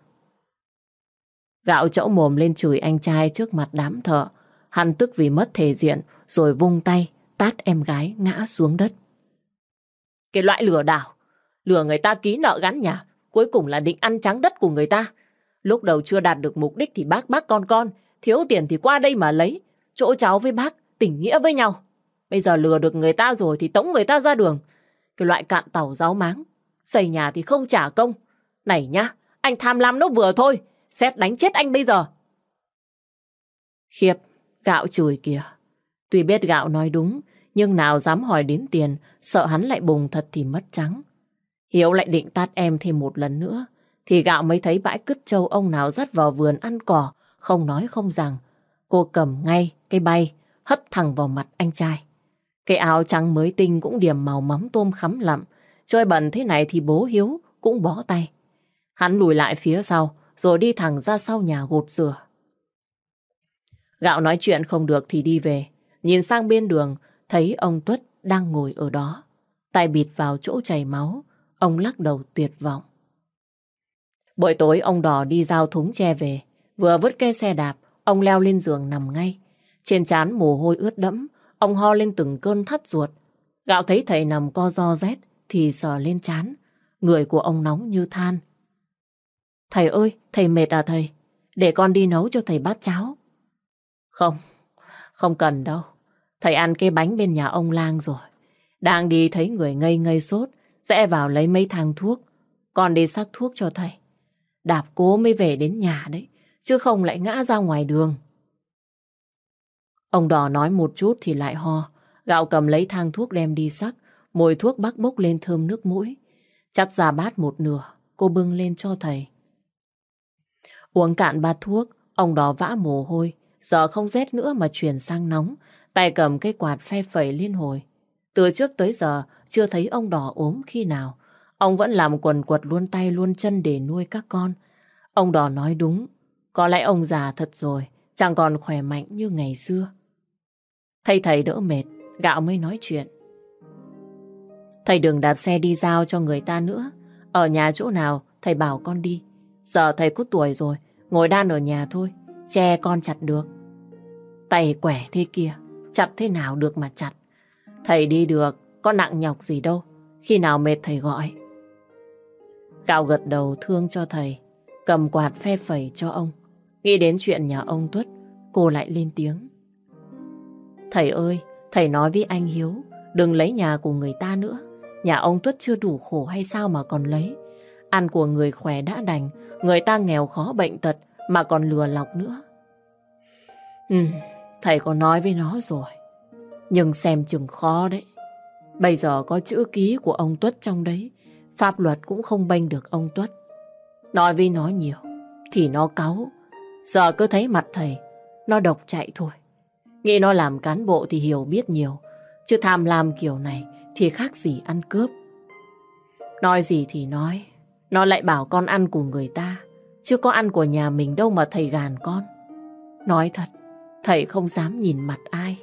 Gạo trẫu mồm lên chửi anh trai trước mặt đám thợ. Hắn tức vì mất thể diện, rồi vung tay tát em gái ngã xuống đất. Cái loại lừa đảo, lừa người ta ký nợ gắn nhà, cuối cùng là định ăn trắng đất của người ta. Lúc đầu chưa đạt được mục đích thì bác con, thiếu tiền thì qua đây mà lấy. Chỗ cháu với bác tình nghĩa với nhau. Bây giờ lừa được người ta rồi thì tống người ta ra đường. Cái loại cạn tàu ráo máng, xây nhà thì không trả công. Này nhá, anh tham lam nó vừa thôi, sét đánh chết anh bây giờ. Khiếp, Gạo chửi kìa. Tuy biết Gạo nói đúng, nhưng nào dám hỏi đến tiền, sợ hắn lại bùng thật thì mất trắng. Hiếu lại định tát em thêm một lần nữa, thì Gạo mới thấy bãi cứt trâu ông nào dắt vào vườn ăn cỏ, không nói không rằng. Cô cầm ngay cái bay, hất thẳng vào mặt anh trai. Cái áo trắng mới tinh cũng điểm màu mắm tôm khắm lặm. Chơi bẩn thế này thì bố Hiếu cũng bó tay. Hắn lùi lại phía sau, rồi đi thẳng ra sau nhà gột rửa. Gạo nói chuyện không được thì đi về. Nhìn sang bên đường, thấy ông Tuất đang ngồi ở đó. Tay bịt vào chỗ chảy máu, ông lắc đầu tuyệt vọng. Buổi tối ông Đỏ đi giao thúng tre về. Vừa vứt cái xe đạp, ông leo lên giường nằm ngay. Trên trán mồ hôi ướt đẫm, ông ho lên từng cơn thắt ruột. Gạo thấy thầy nằm co ro rét thì sờ lên trán. Người của ông nóng như than. Thầy ơi, thầy mệt à thầy? Để con đi nấu cho thầy bát cháo. Không, không cần đâu. Thầy ăn cái bánh bên nhà ông Lang rồi. Đang đi thấy người ngây ngây sốt, rẽ vào lấy mấy thang thuốc. Con đi xắc thuốc cho thầy. Đạp cố mới về đến nhà đấy, chứ không lại ngã ra ngoài đường. Ông Đỏ nói một chút thì lại ho. Gạo cầm lấy thang thuốc đem đi xắc. Mùi thuốc bắc bốc lên thơm nước mũi. Chắt ra bát một nửa, cô bưng lên cho thầy. Uống cạn bát thuốc, ông Đỏ vã mồ hôi. Giờ không rét nữa mà chuyển sang nóng. Tay cầm cái quạt phe phẩy liên hồi. Từ trước tới giờ chưa thấy ông Đỏ ốm khi nào. Ông vẫn làm quần quật luôn tay luôn chân để nuôi các con. Ông Đỏ nói đúng. Có lẽ ông già thật rồi, chẳng còn khỏe mạnh như ngày xưa. Thấy thầy đỡ mệt, Gạo mới nói chuyện. Thầy đừng đạp xe đi giao cho người ta nữa. Ở nhà chỗ nào thầy bảo con đi. Giờ thầy có tuổi rồi, ngồi đan ở nhà thôi. Che con chặt được. Tay quẻ thế kia, chặt thế nào được mà chặt. Thầy đi được, có nặng nhọc gì đâu. Khi nào mệt thầy gọi. Gạo gật đầu thương cho thầy, cầm quạt phe phẩy cho ông. Nghĩ đến chuyện nhà ông Tuất, cô lại lên tiếng. Thầy ơi, thầy nói với anh Hiếu, đừng lấy nhà của người ta nữa. Nhà ông Tuất chưa đủ khổ hay sao mà còn lấy. Ăn của người khỏe đã đành, người ta nghèo khó bệnh tật mà còn lừa lọc nữa. Thầy có nói với nó rồi, nhưng xem chừng khó đấy. Bây giờ có chữ ký của ông Tuất trong đấy, pháp luật cũng không bênh được ông Tuất. Nói với nó nhiều thì nó cáu. Giờ cứ thấy mặt thầy, nó độc chạy thôi. Nghĩ nó làm cán bộ thì hiểu biết nhiều, chứ tham lam kiểu này thì khác gì ăn cướp. Nói gì thì nói, nó lại bảo con ăn của người ta, chứ có ăn của nhà mình đâu mà thầy gàn con. Nói thật, thầy không dám nhìn mặt ai.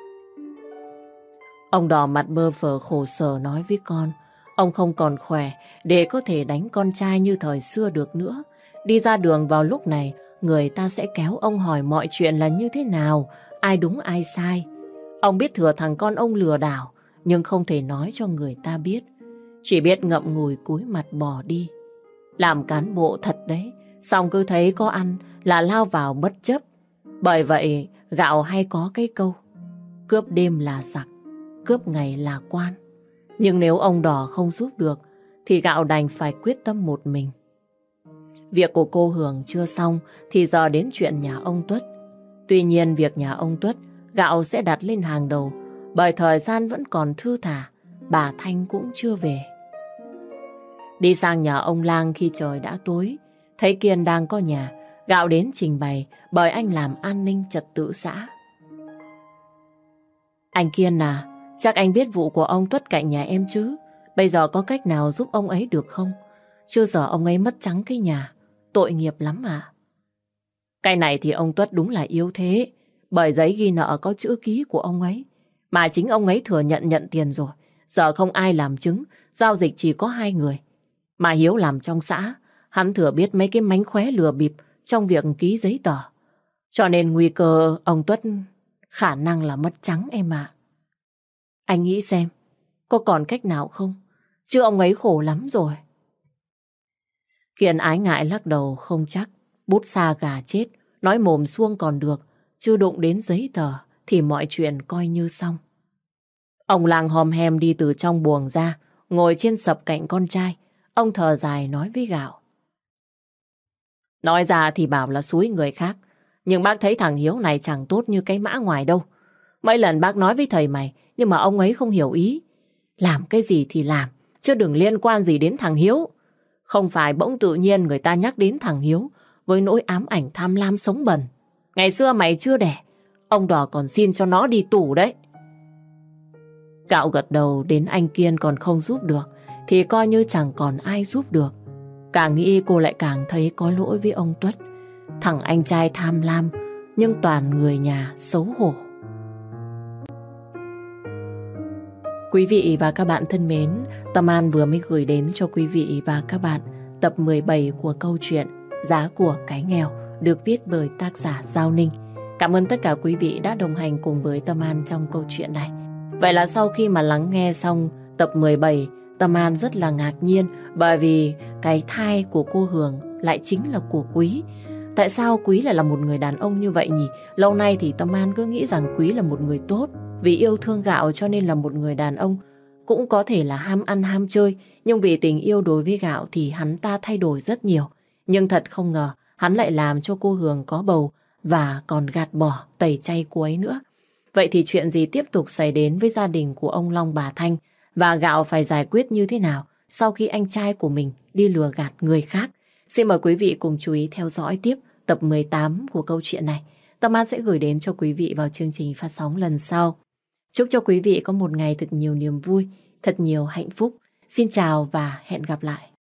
Ông Đỏ mặt bơ phờ khổ sở nói với con. Ông không còn khỏe để có thể đánh con trai như thời xưa được nữa. Đi ra đường vào lúc này, người ta sẽ kéo ông hỏi mọi chuyện là như thế nào, ai đúng ai sai. Ông biết thừa thằng con ông lừa đảo, nhưng không thể nói cho người ta biết. Chỉ biết ngậm ngùi cúi mặt bỏ đi. Làm cán bộ thật đấy, xong cứ thấy có ăn là lao vào bất chấp. Bởi vậy Gạo hay có cái câu, cướp đêm là giặc, cướp ngày là quan. Nhưng nếu ông Đỏ không giúp được thì Gạo đành phải quyết tâm một mình. Việc của cô Hường chưa xong thì giờ đến chuyện nhà ông Tuất. Tuy nhiên việc nhà ông Tuất Gạo sẽ đặt lên hàng đầu, bởi thời gian vẫn còn thư thả, bà Thanh cũng chưa về. Đi sang nhà ông Lang khi trời đã tối, thấy Kiên đang có nhà, Gạo đến trình bày bởi anh làm an ninh trật tự xã. Anh Kiên à, chắc anh biết vụ của ông Tuất cạnh nhà em chứ. Bây giờ có cách nào giúp ông ấy được không? Chưa giờ ông ấy mất trắng cái nhà, tội nghiệp lắm à. Cái này thì ông Tuất đúng là yếu thế, bởi giấy ghi nợ có chữ ký của ông ấy. Mà chính ông ấy thừa nhận tiền rồi. Giờ không ai làm chứng, giao dịch chỉ có hai người. Mà Hiếu làm trong xã, hắn thừa biết mấy cái mánh khóe lừa bịp trong việc ký giấy tờ. Cho nên nguy cơ ông Tuất khả năng là mất trắng em ạ. Anh nghĩ xem, có còn cách nào không? Chứ ông ấy khổ lắm rồi. Kiên ái ngại lắc đầu không chắc. Bút xa gà chết, nói mồm suông còn được, chứ đụng đến giấy tờ thì mọi chuyện coi như xong. Ông Lang hòm hem đi từ trong buồng ra, ngồi trên sập cạnh con trai. Ông thở dài nói với Gạo. Nói ra thì bảo là xúi người khác, nhưng bác thấy thằng Hiếu này chẳng tốt như cái mã ngoài đâu. Mấy lần bác nói với thầy mày, nhưng mà ông ấy không hiểu ý. Làm cái gì thì làm, chứ đừng liên quan gì đến thằng Hiếu. Không phải bỗng tự nhiên người ta nhắc đến thằng Hiếu với nỗi ám ảnh tham lam sống bẩn. Ngày xưa mày chưa đẻ, ông Đỏ còn xin cho nó đi tù đấy. Gạo gật đầu, đến anh Kiên còn không giúp được thì coi như chẳng còn ai giúp được. Càng nghĩ cô lại càng thấy có lỗi với ông Tuất. Thằng anh trai tham lam, nhưng toàn người nhà xấu hổ. Quý vị và các bạn thân mến, Tâm An vừa mới gửi đến cho quý vị và các bạn tập 17 của câu chuyện Giá của cái nghèo được viết bởi tác giả Giao Ninh. Cảm ơn tất cả quý vị đã đồng hành cùng với Tâm An trong câu chuyện này. Vậy là sau khi mà lắng nghe xong tập 17, Tâm An rất là ngạc nhiên bởi vì cái thai của cô Hường lại chính là của Quý. Tại sao Quý lại là một người đàn ông như vậy nhỉ? Lâu nay thì Tâm An cứ nghĩ rằng Quý là một người tốt, vì yêu thương Gạo cho nên là một người đàn ông cũng có thể là ham ăn ham chơi, nhưng vì tình yêu đối với Gạo thì hắn ta thay đổi rất nhiều. Nhưng thật không ngờ hắn lại làm cho cô Hường có bầu và còn gạt bỏ tẩy chay cô ấy nữa. Vậy thì chuyện gì tiếp tục xảy đến với gia đình của ông Long bà Thanh, và Gạo phải giải quyết như thế nào sau khi anh trai của mình đi lừa gạt người khác? Xin mời quý vị cùng chú ý theo dõi tiếp tập 18 của câu chuyện này. Tâm An sẽ gửi đến cho quý vị vào chương trình phát sóng lần sau. Chúc cho quý vị có một ngày thật nhiều niềm vui, thật nhiều hạnh phúc. Xin chào và hẹn gặp lại.